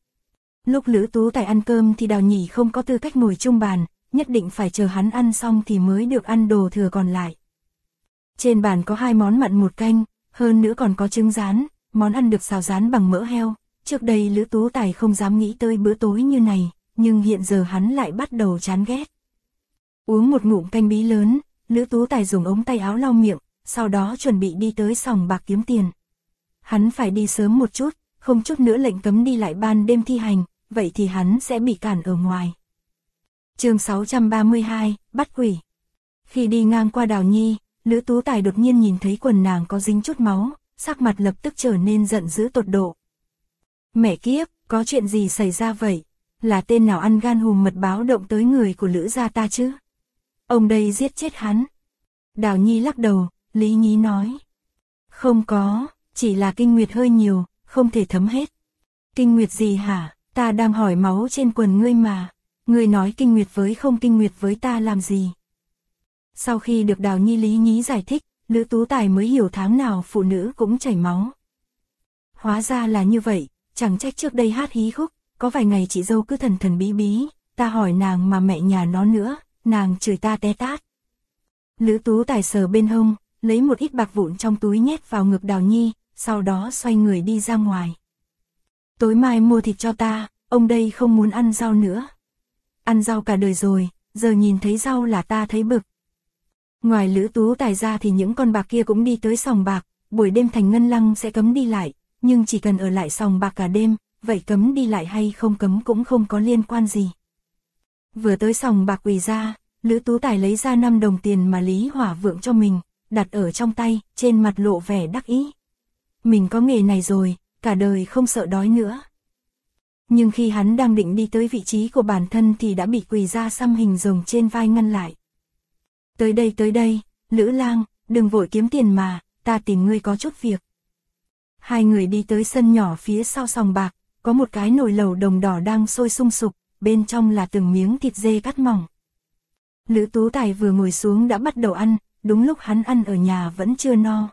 Speaker 1: Lúc Lữ Tú Tài ăn cơm thì Đào Nhỉ không có tư cách ngồi chung bàn, nhất định phải chờ hắn ăn xong thì mới được ăn đồ thừa còn lại. Trên bàn có 2 món mặn 1 canh, hơn nữa còn có trứng rán, món ăn được xào rán bằng mỡ heo. Trước đây Lữ Tú Tài không dám nghĩ tới bữa tối như này, nhưng hiện giờ hắn lại bắt đầu chán ghét. Uống một ngụm canh bí lớn, Lữ Tú Tài dùng ống tay áo lau miệng, sau đó chuẩn bị đi tới sòng bạc kiếm tiền. Hắn phải đi sớm một chút, không chút nữa lệnh cấm đi lại ban đêm thi hành, vậy thì hắn sẽ bị cản ở ngoài. Chương 632, bắt quỷ. Khi đi ngang qua Đào Nhi, Lữ Tú Tài đột nhiên nhìn thấy quần nàng có dính chút máu, sắc mặt lập tức trở nên giận dữ tột độ. Mẹ kiếp, có chuyện gì xảy ra vậy? Là tên nào ăn gan hùm mật báo động tới người của Lữ gia ta chứ? Ông đây giết chết hắn. Đào Nhi lắc đầu, lý nhí nói. Không có, chỉ là kinh nguyệt hơi nhiều, không thể thấm hết. Kinh nguyệt gì hả? Ta đang hỏi máu trên quần ngươi mà. Ngươi nói kinh nguyệt với không kinh nguyệt với ta làm gì? Sau khi được Đào Nhi lý nhí giải thích, Lữ Tú Tài mới hiểu tháng nào phụ nữ cũng chảy máu. Hóa ra là như vậy, chẳng trách trước đây hát hí khúc, có vài ngày chị dâu cứ thần thần bí bí, ta hỏi nàng mà mẹ nhà nó nữa, nàng chửi ta té tát. Lữ Tú Tài sờ bên hông, lấy một ít bạc vụn trong túi nhét vào ngực Đào Nhi, sau đó xoay người đi ra ngoài. Tối mai mua thịt cho ta, ông đây không muốn ăn rau nữa. Ăn rau cả đời rồi, giờ nhìn thấy rau là ta thấy bực. Ngoài Lữ Tú Tài ra thì những con bạc kia cũng đi tới sòng bạc, buổi đêm thành Ngân Lăng sẽ cấm đi lại, nhưng chỉ cần ở lại sòng bạc cả đêm, vậy cấm đi lại hay không cấm cũng không có liên quan gì. Vừa tới sòng bạc Quỳ ra, Lữ Tú Tài lấy ra 5 đồng tiền mà Lý Hỏa Vượng cho mình, đặt ở trong tay, trên mặt lộ vẻ đắc ý. Mình có nghề này rồi, cả đời không sợ đói nữa. Nhưng khi hắn đang định đi tới vị trí của bản thân thì đã bị Quỳ ra xăm hình rồng trên vai ngăn lại. Tới đây, Lữ Lang, đừng vội kiếm tiền mà, ta tìm ngươi có chút việc. Hai người đi tới sân nhỏ phía sau sòng bạc, có một cái nồi lẩu đồng đỏ đang sôi sung sục, bên trong là từng miếng thịt dê cắt mỏng. Lữ Tú Tài vừa ngồi xuống đã bắt đầu ăn, đúng lúc hắn ăn ở nhà vẫn chưa no.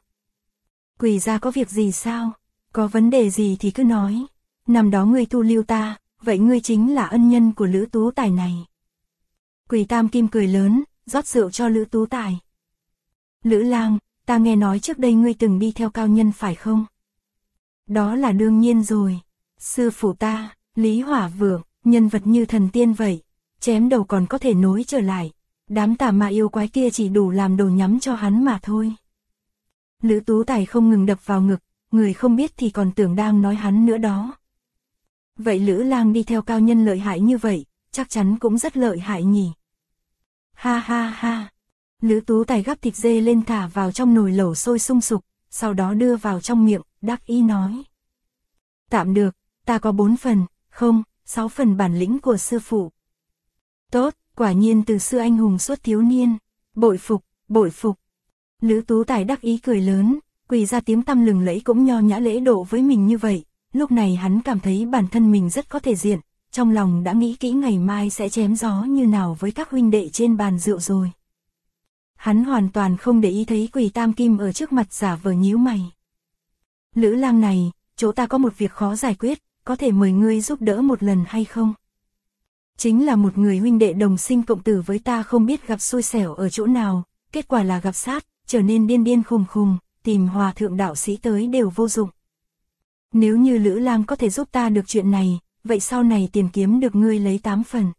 Speaker 1: Quỳ ra có việc gì sao? Có vấn đề gì thì cứ nói. Năm đó ngươi thu lưu ta, vậy ngươi chính là ân nhân của Lữ Tú Tài này. Quỷ Tam Kim cười lớn, rót rượu cho Lữ Tú Tài. Lữ lang, ta nghe nói trước đây ngươi từng đi theo cao nhân phải không? Đó là đương nhiên rồi. Sư phụ ta, Lý Hỏa Vượng, nhân vật như thần tiên vậy, chém đầu còn có thể nối trở lại. Đám tà ma yêu quái kia chỉ đủ làm đồ nhắm cho hắn mà thôi. Lữ Tú Tài không ngừng đập vào ngực, người không biết thì còn tưởng đang nói hắn nữa đó. Vậy Lữ lang đi theo cao nhân lợi hại như vậy, chắc chắn cũng rất lợi hại nhỉ. Ha ha ha. Lữ Tú Tài gắp thịt dê lên thả vào trong nồi lẩu sôi sung sục, sau đó đưa vào trong miệng, đắc ý nói. Tạm được, ta có 4 phần, không, 6 phần bản lĩnh của sư phụ. Tốt, quả nhiên từ xưa anh hùng suốt thiếu niên, bội phục, bội phục. Lữ Tú Tài đắc ý cười lớn, quỳ ra tiếng tăm lừng lẫy cũng nho nhã lễ độ với mình như vậy, lúc này hắn cảm thấy bản thân mình rất có thể diện, trong lòng đã nghĩ kỹ ngày mai sẽ chém gió như nào với các huynh đệ trên bàn rượu rồi. Hắn hoàn toàn không để ý thấy Quỷ Tam Kim ở trước mặt giả vờ nhíu mày. Lữ lang này, chỗ ta có một việc khó giải quyết, có thể mời ngươi giúp đỡ một lần hay không? Chính là một người huynh đệ đồng sinh cộng tử với ta không biết gặp xui xẻo ở chỗ nào, kết quả là gặp sát, trở nên điên điên khùng khùng, tìm hòa thượng đạo sĩ tới đều vô dụng. Nếu như Lữ lang có thể giúp ta được chuyện này, vậy sau này tiền kiếm được ngươi lấy 8 phần.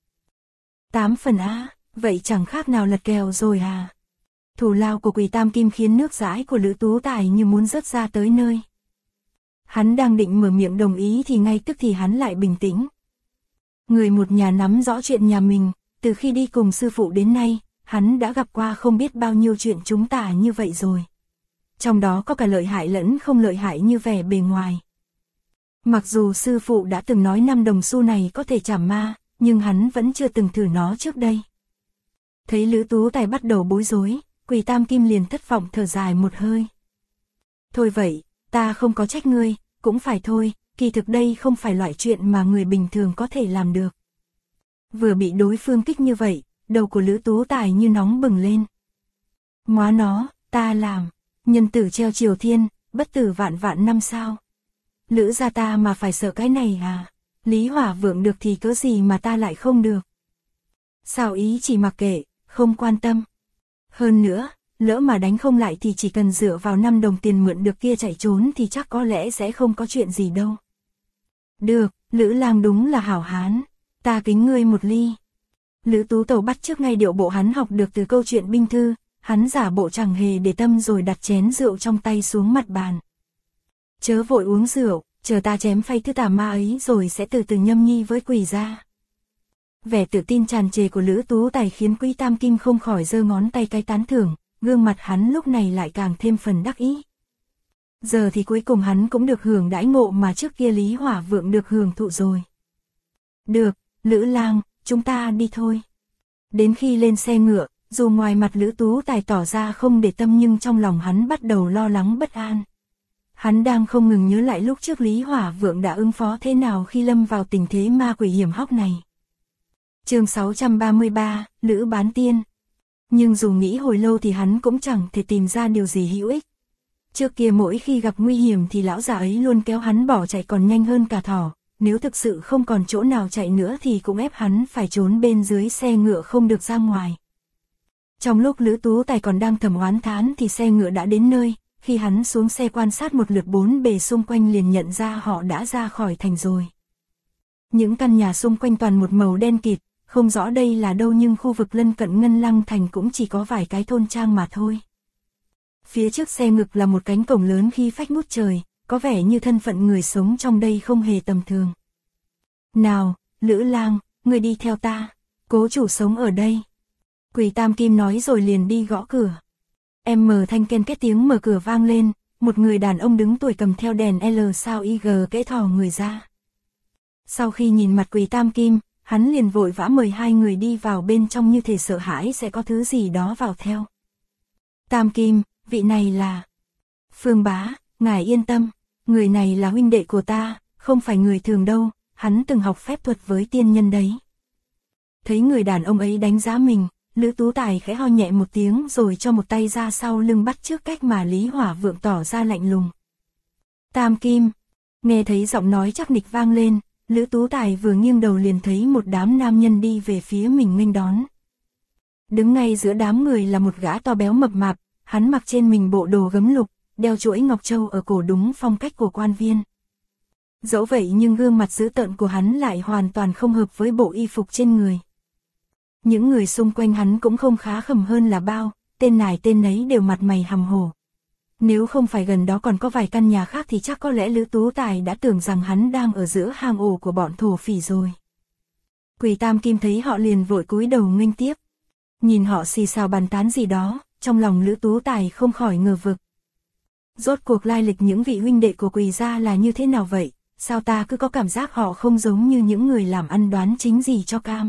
Speaker 1: 8 phần á, vậy chẳng khác nào lật kèo rồi à? Thù lao của Quỷ Tam Kim khiến nước dãi của Lữ Tú Tài như muốn rớt ra tới nơi. Hắn đang định mở miệng đồng ý thì ngay tức thì hắn lại bình tĩnh. Người một nhà nắm rõ chuyện nhà mình, từ khi đi cùng sư phụ đến nay, hắn đã gặp qua không biết bao nhiêu chuyện chúng ta như vậy rồi. Trong đó có cả lợi hại lẫn không lợi hại như vẻ bề ngoài. Mặc dù sư phụ đã từng nói 5 đồng xu này có thể chảm ma, nhưng hắn vẫn chưa từng thử nó trước đây. Thấy Lữ Tú Tài bắt đầu bối rối, Quỷ Tam Kim liền thất vọng thở dài một hơi. Thôi vậy, ta không có trách ngươi, cũng phải thôi, kỳ thực đây không phải loại chuyện mà người bình thường có thể làm được. Vừa bị đối phương kích như vậy, đầu của Lữ Tú Tài như nóng bừng lên. Móa nó, ta làm, nhân tử treo triều thiên, bất tử vạn vạn năm sao? Lữ gia ta mà phải sợ cái này à? Lý Hỏa Vượng được thì cớ gì mà ta lại không được? Sao ý chỉ mặc kệ, không quan tâm. Hơn nữa, lỡ mà đánh không lại thì chỉ cần dựa vào 5 đồng tiền mượn được kia chạy trốn thì chắc có lẽ sẽ không có chuyện gì đâu. Được, Lữ lang đúng là hảo hán, ta kính ngươi một ly. Lữ Tú Tẩu bắt chước ngay điệu bộ hắn học được từ câu chuyện binh thư, hắn giả bộ chẳng hề để tâm rồi đặt chén rượu trong tay xuống mặt bàn. Chớ vội uống rượu, chờ ta chém phay thứ tà ma ấy rồi sẽ từ từ nhâm nhi với quỷ ra. Vẻ tự tin tràn trề của Lữ Tú Tài khiến Quỷ Tam Kim không khỏi giơ ngón tay cái tán thưởng, gương mặt hắn lúc này lại càng thêm phần đắc ý. Giờ thì cuối cùng hắn cũng được hưởng đãi ngộ mà trước kia Lý Hỏa Vượng được hưởng thụ rồi. Được, Lữ lang, chúng ta đi thôi. Đến khi lên xe ngựa, dù ngoài mặt Lữ Tú Tài tỏ ra không để tâm nhưng trong lòng hắn bắt đầu lo lắng bất an. Hắn đang không ngừng nhớ lại lúc trước Lý Hỏa Vượng đã ứng phó thế nào khi lâm vào tình thế ma quỷ hiểm hóc này. Chương 633, Lữ Bán Tiên. Nhưng dù nghĩ hồi lâu thì hắn cũng chẳng thể tìm ra điều gì hữu ích. Trước kia mỗi khi gặp nguy hiểm thì lão già ấy luôn kéo hắn bỏ chạy còn nhanh hơn cả thỏ, nếu thực sự không còn chỗ nào chạy nữa thì cũng ép hắn phải trốn bên dưới xe ngựa không được ra ngoài. Trong lúc Lữ Tú Tài còn đang thầm oán thán thì xe ngựa đã đến nơi, khi hắn xuống xe quan sát một lượt bốn bề xung quanh liền nhận ra họ đã ra khỏi thành rồi. Những căn nhà xung quanh toàn một màu đen kịt, không rõ đây là đâu nhưng khu vực lân cận Ngân Lăng thành cũng chỉ có vài cái thôn trang mà thôi. Phía trước xe ngực là một cánh cổng lớn khi phách ngút trời, có vẻ như thân phận người sống trong đây không hề tầm thường. Nào, Lữ lang, người đi theo ta, cố chủ sống ở đây. Quỷ Tam Kim nói rồi liền đi gõ cửa. Em mở thanh ken kết tiếng mở cửa vang lên, một người đàn ông đứng tuổi cầm theo đèn L sao IG kẽ thò người ra. Sau khi nhìn mặt Quỷ Tam Kim, hắn liền vội vã mời hai người đi vào bên trong như thể sợ hãi sẽ có thứ gì đó vào theo. Tam Kim, vị này là... Phương bá, ngài yên tâm, người này là huynh đệ của ta, không phải người thường đâu, hắn từng học phép thuật với tiên nhân đấy. Thấy người đàn ông ấy đánh giá mình, Lữ Tú Tài khẽ ho nhẹ một tiếng rồi cho một tay ra sau lưng bắt trước cách mà Lý Hỏa Vượng tỏ ra lạnh lùng. Tam Kim, nghe thấy giọng nói chắc nịch vang lên, Lữ Tú Tài vừa nghiêng đầu liền thấy một đám nam nhân đi về phía mình nghênh đón. Đứng ngay giữa đám người là một gã to béo mập mạp, hắn mặc trên mình bộ đồ gấm lục, đeo chuỗi ngọc châu ở cổ đúng phong cách của quan viên. Dẫu vậy nhưng gương mặt dữ tợn của hắn lại hoàn toàn không hợp với bộ y phục trên người. Những người xung quanh hắn cũng không khá khẩm hơn là bao, tên này tên nấy đều mặt mày hầm hổ. Nếu không phải gần đó còn có vài căn nhà khác thì chắc có lẽ Lữ Tú Tài đã tưởng rằng hắn đang ở giữa hang ổ của bọn thổ phỉ rồi. Quỷ Tam Kim thấy họ liền vội cúi đầu nghênh tiếp. Nhìn họ xì xào bàn tán gì đó, trong lòng Lữ Tú Tài không khỏi ngờ vực. Rốt cuộc lai lịch những vị huynh đệ của Quỳ gia là như thế nào vậy? Sao ta cứ có cảm giác họ không giống như những người làm ăn đoán chính gì cho cam.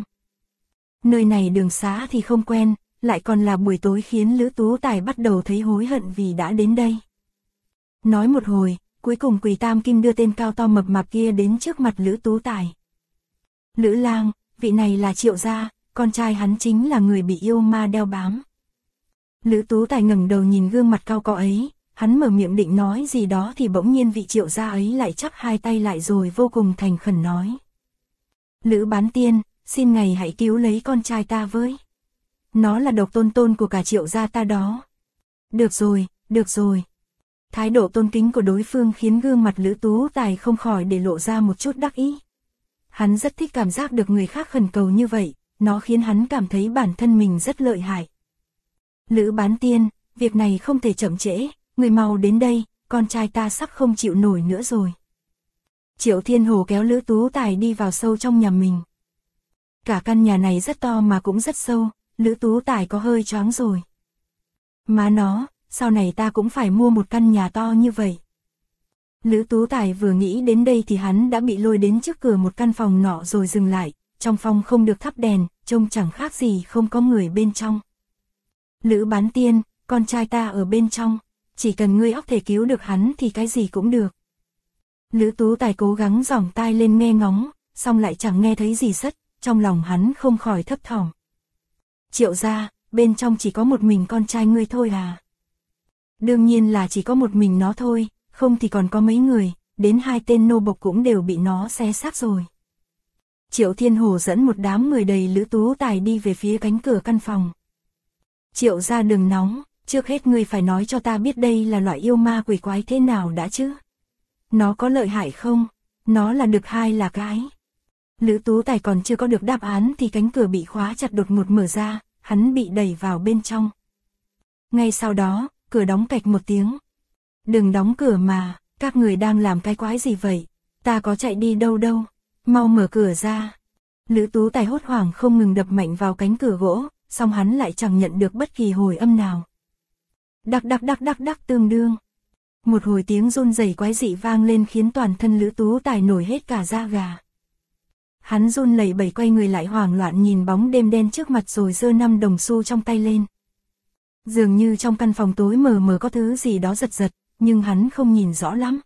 Speaker 1: Nơi này đường xá thì không quen, lại còn là buổi tối khiến Lữ Tú Tài bắt đầu thấy hối hận vì đã đến đây. Nói một hồi, cuối cùng Quỳ Tam Kim đưa tên cao to mập mạp kia đến trước mặt Lữ Tú Tài. Lữ lang, vị này là Triệu gia, con trai hắn chính là người bị yêu ma đeo bám. Lữ Tú Tài ngẩng đầu nhìn gương mặt cao có ấy, hắn mở miệng định nói gì đó thì bỗng nhiên vị Triệu gia ấy lại chắp hai tay lại rồi vô cùng thành khẩn nói. Lữ bán tiên, xin ngài hãy cứu lấy con trai ta với. Nó là độc tôn của cả Triệu gia ta đó. Được rồi, được rồi. Thái độ tôn kính của đối phương khiến gương mặt Lữ Tú Tài không khỏi để lộ ra một chút đắc ý. Hắn rất thích cảm giác được người khác khẩn cầu như vậy, nó khiến hắn cảm thấy bản thân mình rất lợi hại. Lữ bán tiên, việc này không thể chậm trễ, người mau đến đây, con trai ta sắp không chịu nổi nữa rồi. Triệu Thiên Hồ kéo Lữ Tú Tài đi vào sâu trong nhà mình. Cả căn nhà này rất to mà cũng rất sâu, Lữ Tú Tài có hơi choáng rồi. Má nó, sau này ta cũng phải mua một căn nhà to như vậy. Lữ Tú Tài vừa nghĩ đến đây thì hắn đã bị lôi đến trước cửa một căn phòng nọ rồi dừng lại, trong phòng không được thắp đèn, trông chẳng khác gì không có người bên trong. Lữ bán tiên, con trai ta ở bên trong, chỉ cần ngươi óc thể cứu được hắn thì cái gì cũng được. Lữ Tú Tài cố gắng giỏng tai lên nghe ngóng, xong lại chẳng nghe thấy gì sất, trong lòng hắn không khỏi thấp thỏm. Triệu gia, bên trong chỉ có một mình con trai ngươi thôi à? Đương nhiên là chỉ có một mình nó thôi, không thì còn có mấy người, đến 2 tên nô bộc cũng đều bị nó xé xác rồi. Triệu Thiên Hồ dẫn một đám người đầy Lữ Tú Tài đi về phía cánh cửa căn phòng. Triệu gia đừng nóng, trước hết ngươi phải nói cho ta biết đây là loại yêu ma quỷ quái thế nào đã chứ? Nó có lợi hại không? Nó là được hay là cái? Lữ Tú Tài còn chưa có được đáp án thì cánh cửa bị khóa chặt đột ngột mở ra, hắn bị đẩy vào bên trong. Ngay sau đó, cửa đóng cạch một tiếng. Đừng đóng cửa mà, các người đang làm cái quái gì vậy? Ta có chạy đi đâu đâu, mau mở cửa ra. Lữ Tú Tài hốt hoảng không ngừng đập mạnh vào cánh cửa gỗ, song hắn lại chẳng nhận được bất kỳ hồi âm nào. Đắc đắc đắc đắc đắc tương đương. Một hồi tiếng run rẩy quái dị vang lên khiến toàn thân Lữ Tú Tài nổi hết cả da gà. Hắn run lẩy bẩy quay người lại hoảng loạn nhìn bóng đêm đen trước mặt rồi giơ 5 đồng xu trong tay lên. Dường như trong căn phòng tối mờ mờ có thứ gì đó giật giật, nhưng hắn không nhìn rõ lắm.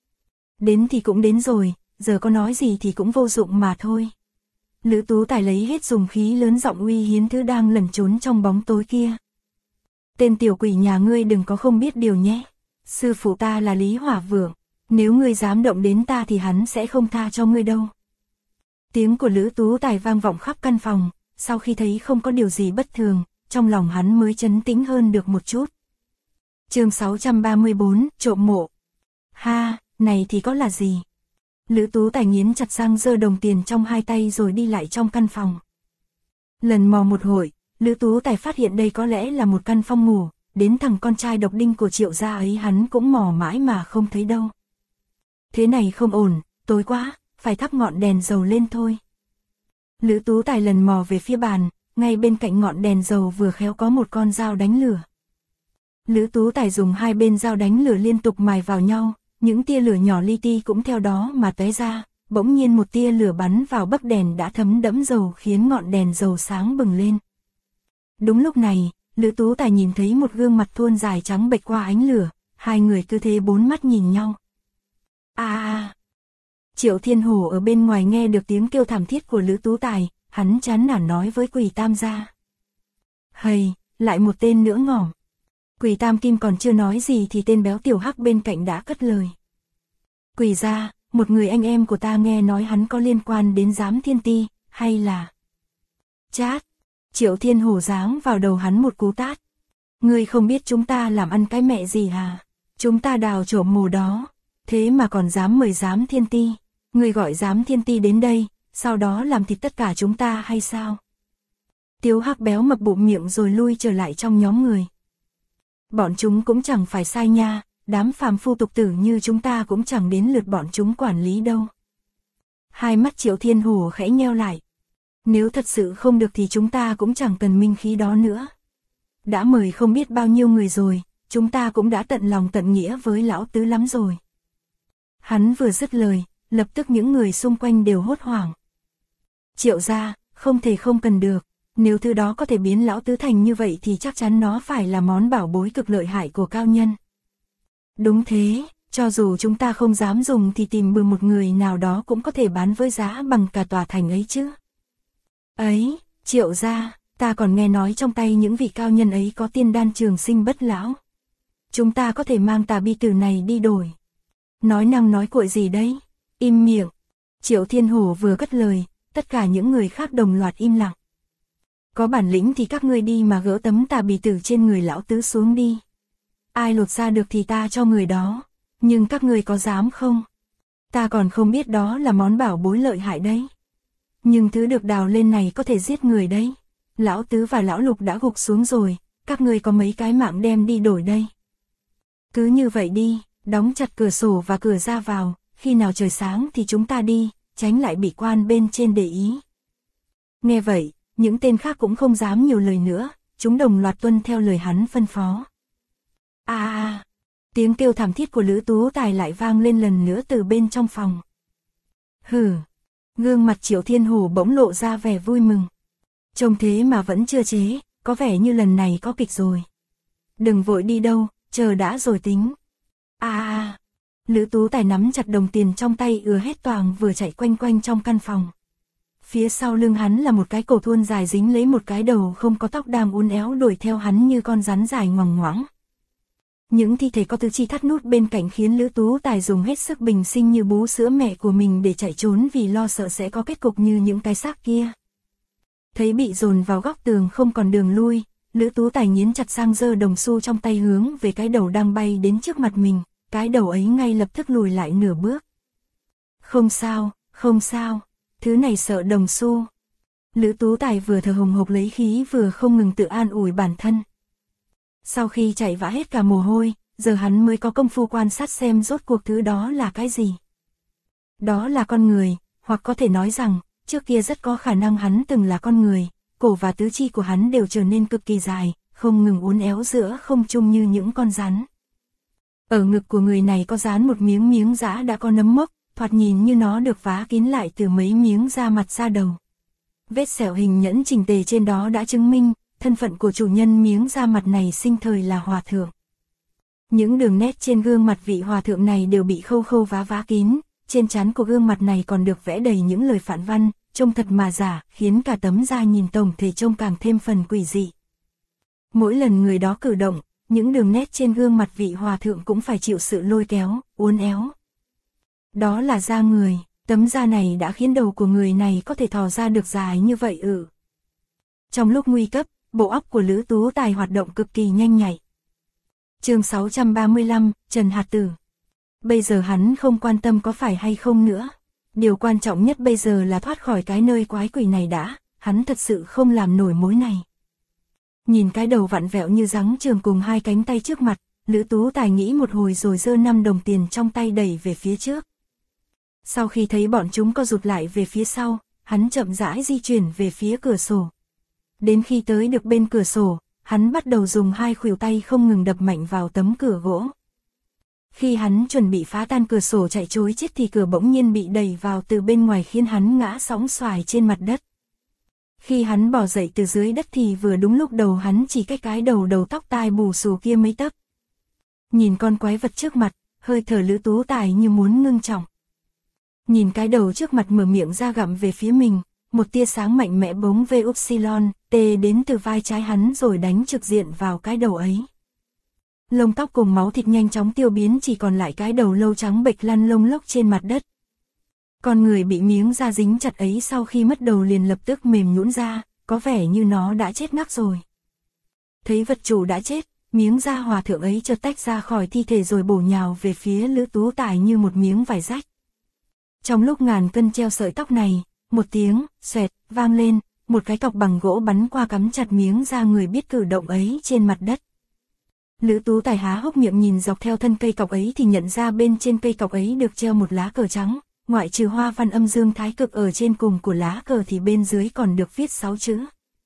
Speaker 1: Đến thì cũng đến rồi, giờ có nói gì thì cũng vô dụng mà thôi. Lữ Tú Tài lấy hết dùng khí lớn giọng uy hiến thứ đang lẩn trốn trong bóng tối kia. Tên tiểu quỷ nhà ngươi đừng có không biết điều nhé. Sư phụ ta là Lý Hỏa Vượng, nếu ngươi dám động đến ta thì hắn sẽ không tha cho ngươi đâu. Tiếng của Lữ Tú Tài vang vọng khắp căn phòng, sau khi thấy không có điều gì bất thường, trong lòng hắn mới trấn tĩnh hơn được một chút. Chương 634, trộm mộ. Ha, này thì có là gì? Lữ Tú Tài nghiến chặt răng giơ đồng tiền trong hai tay rồi đi lại trong căn phòng. Lần mò một hồi, Lữ Tú Tài phát hiện đây có lẽ là một căn phòng ngủ, đến thằng con trai độc đinh của Triệu gia ấy hắn cũng mò mãi mà không thấy đâu. Thế này không ổn, tối quá, phải thắp ngọn đèn dầu lên thôi. Lữ Tú Tài lần mò về phía bàn, ngay bên cạnh ngọn đèn dầu vừa khéo có một con dao đánh lửa. Lữ Tú Tài dùng hai bên dao đánh lửa liên tục mài vào nhau, những tia lửa nhỏ li ti cũng theo đó mà tóe ra, bỗng nhiên một tia lửa bắn vào bấc đèn đã thấm đẫm dầu khiến ngọn đèn dầu sáng bừng lên. Đúng lúc này, Lữ Tú Tài nhìn thấy một gương mặt thuôn dài trắng bệch qua ánh lửa, hai người cứ thế bốn mắt nhìn nhau. Triệu Thiên Hồ ở bên ngoài nghe được tiếng kêu thảm thiết của Lữ Tú Tài, hắn chán nản nói với Quỳ Tam gia. Hầy, lại một tên nữa ngỏm. Quỳ Tam Kim còn chưa nói gì thì tên béo tiểu hắc bên cạnh đã cất lời. Quỳ gia, một người anh em của ta nghe nói hắn có liên quan đến Giám Thiên Ti, hay là... Chát! Triệu Thiên Hổ giáng vào đầu hắn một cú tát. Ngươi không biết chúng ta làm ăn cái mẹ gì hả? Chúng ta đào trộm mồ đó, thế mà còn dám mời Giám Thiên Ti. Ngươi gọi Giám Thiên Ti đến đây, sau đó làm thịt tất cả chúng ta hay sao? Tiếu Hắc béo mập bụng miệng rồi lui trở lại trong nhóm người. Bọn chúng cũng chẳng phải sai nha, đám phàm phu tục tử như chúng ta cũng chẳng đến lượt bọn chúng quản lý đâu. Hai mắt Triệu Thiên Hổ khẽ nheo lại. Nếu thật sự không được thì chúng ta cũng chẳng cần minh khí đó nữa. Đã mời không biết bao nhiêu người rồi, chúng ta cũng đã tận lòng tận nghĩa với lão tứ lắm rồi. Hắn vừa dứt lời, lập tức những người xung quanh đều hốt hoảng. Triệu gia, không thể không cần được, nếu thứ đó có thể biến lão tứ thành như vậy thì chắc chắn nó phải là món bảo bối cực lợi hại của cao nhân. Đúng thế, cho dù chúng ta không dám dùng thì tìm bừa một người nào đó cũng có thể bán với giá bằng cả tòa thành ấy chứ. Ấy, Triệu gia, ta còn nghe nói trong tay những vị cao nhân ấy có tiên đan trường sinh bất lão. Chúng ta có thể mang tà bi tử này đi đổi. Nói năng nói cuội gì đấy, im miệng. Triệu Thiên Hổ vừa cất lời, tất cả những người khác đồng loạt im lặng. Có bản lĩnh thì các ngươi đi mà gỡ tấm tà bì tử trên người lão tứ xuống đi. Ai lột ra được thì ta cho người đó, nhưng các ngươi có dám không? Ta còn không biết đó là món bảo bối lợi hại đấy. Nhưng thứ được đào lên này có thể giết người đấy. Lão tứ và lão lục đã gục xuống rồi, các ngươi có mấy cái mạng đem đi đổi đây. Cứ như vậy đi, đóng chặt cửa sổ và cửa ra vào, khi nào trời sáng thì chúng ta đi, tránh lại bị quan bên trên để ý. Nghe vậy, những tên khác cũng không dám nhiều lời nữa, chúng đồng loạt tuân theo lời hắn phân phó. Tiếng kêu thảm thiết của Lữ Tú Tài lại vang lên lần nữa từ bên trong phòng. Hừ, gương mặt Triệu Thiên Hổ bỗng lộ ra vẻ vui mừng. Trông thế mà vẫn chưa chế, có vẻ như lần này có kịch rồi. Đừng vội đi đâu, chờ đã rồi tính. Lữ Tú Tài nắm chặt đồng tiền trong tay hét toàng vừa chạy quanh quanh trong căn phòng. Phía sau lưng hắn là một cái cổ thuôn dài dính lấy một cái đầu không có tóc đang uốn éo đuổi theo hắn như con rắn dài ngoằng ngoãng. Những thi thể có tứ chi thắt nút bên cạnh khiến Lữ Tú Tài dùng hết sức bình sinh như bú sữa mẹ của mình để chạy trốn vì lo sợ sẽ có kết cục như những cái xác kia. Thấy bị dồn vào góc tường không còn đường lui, Lữ Tú Tài nghiến chặt răng giơ đồng xu trong tay hướng về cái đầu đang bay đến trước mặt mình, cái đầu ấy ngay lập tức lùi lại nửa bước. Không sao, không sao, thứ này sợ đồng xu. Lữ Tú Tài vừa thở hồng hộc lấy khí vừa không ngừng tự an ủi bản thân. Sau khi chạy vã hết cả mồ hôi, giờ hắn mới có công phu quan sát xem rốt cuộc thứ đó là cái gì. Đó là con người, hoặc có thể nói rằng, trước kia rất có khả năng hắn từng là con người, cổ và tứ chi của hắn đều trở nên cực kỳ dài, không ngừng uốn éo giữa không trung như những con rắn. Ở ngực của người này có dán một miếng giã đã có nấm mốc, thoạt nhìn như nó được vá kín lại từ mấy miếng da mặt da đầu. Vết sẹo hình nhẫn chỉnh tề trên đó đã chứng minh, thân phận của chủ nhân miếng da mặt này sinh thời là hòa thượng. Những đường nét trên gương mặt vị hòa thượng này đều bị khâu vá kín, trên trán của gương mặt này còn được vẽ đầy những lời phản văn, trông thật mà giả, khiến cả tấm da nhìn tổng thể trông càng thêm phần quỷ dị. Mỗi lần người đó cử động, những đường nét trên gương mặt vị hòa thượng cũng phải chịu sự lôi kéo, uốn éo. Đó là da người, tấm da này đã khiến đầu của người này có thể thò ra được dài như vậy Trong lúc nguy cấp, bộ óc của Lữ Tú Tài hoạt động cực kỳ nhanh nhạy. Chương 635, Trần Hạt Tử. Bây giờ hắn không quan tâm có phải hay không nữa. Điều quan trọng nhất bây giờ là thoát khỏi cái nơi quái quỷ này đã, hắn thật sự không làm nổi mối này. Nhìn cái đầu vặn vẹo như rắn trường cùng hai cánh tay trước mặt, Lữ Tú Tài nghĩ một hồi rồi giơ 5 đồng tiền trong tay đẩy về phía trước. Sau khi thấy bọn chúng co rụt lại về phía sau, hắn chậm rãi di chuyển về phía cửa sổ. Đến khi tới được bên cửa sổ, hắn bắt đầu dùng hai khuỷu tay không ngừng đập mạnh vào tấm cửa gỗ. Khi hắn chuẩn bị phá tan cửa sổ chạy trối chết thì cửa bỗng nhiên bị đẩy vào từ bên ngoài khiến hắn ngã sóng xoài trên mặt đất. Khi hắn bò dậy từ dưới đất thì vừa đúng lúc đầu hắn chỉ cách cái đầu tóc tai bù xù kia mấy tấc. Nhìn con quái vật trước mặt, hơi thở Lữ Tú Tài như muốn ngưng trọng. Nhìn cái đầu trước mặt mở miệng ra gặm về phía mình, một tia sáng mạnh mẽ bóng V upsilon T đến từ vai trái hắn rồi đánh trực diện vào cái đầu ấy. Lông tóc cùng máu thịt nhanh chóng tiêu biến chỉ còn lại cái đầu lâu trắng bệch lăn lông lốc trên mặt đất, Con người bị miếng da dính chặt ấy sau khi mất đầu liền lập tức mềm nhũn ra, có vẻ như nó đã chết ngắc rồi. Thấy vật chủ đã chết, miếng da hòa thượng ấy chợt tách ra khỏi thi thể rồi bổ nhào về phía Lữ Tú Tài như một miếng vải rách. Trong lúc ngàn cân treo sợi tóc này, một tiếng xoẹt vang lên, một cái cọc bằng gỗ bắn qua cắm chặt miếng da người biết cử động ấy trên mặt đất. Lữ Tú Tài há hốc miệng nhìn dọc theo thân cây cọc ấy thì nhận ra bên trên cây cọc ấy được treo một lá cờ trắng, ngoại trừ hoa văn âm dương thái cực ở trên cùng của lá cờ thì bên dưới còn được viết 6 chữ.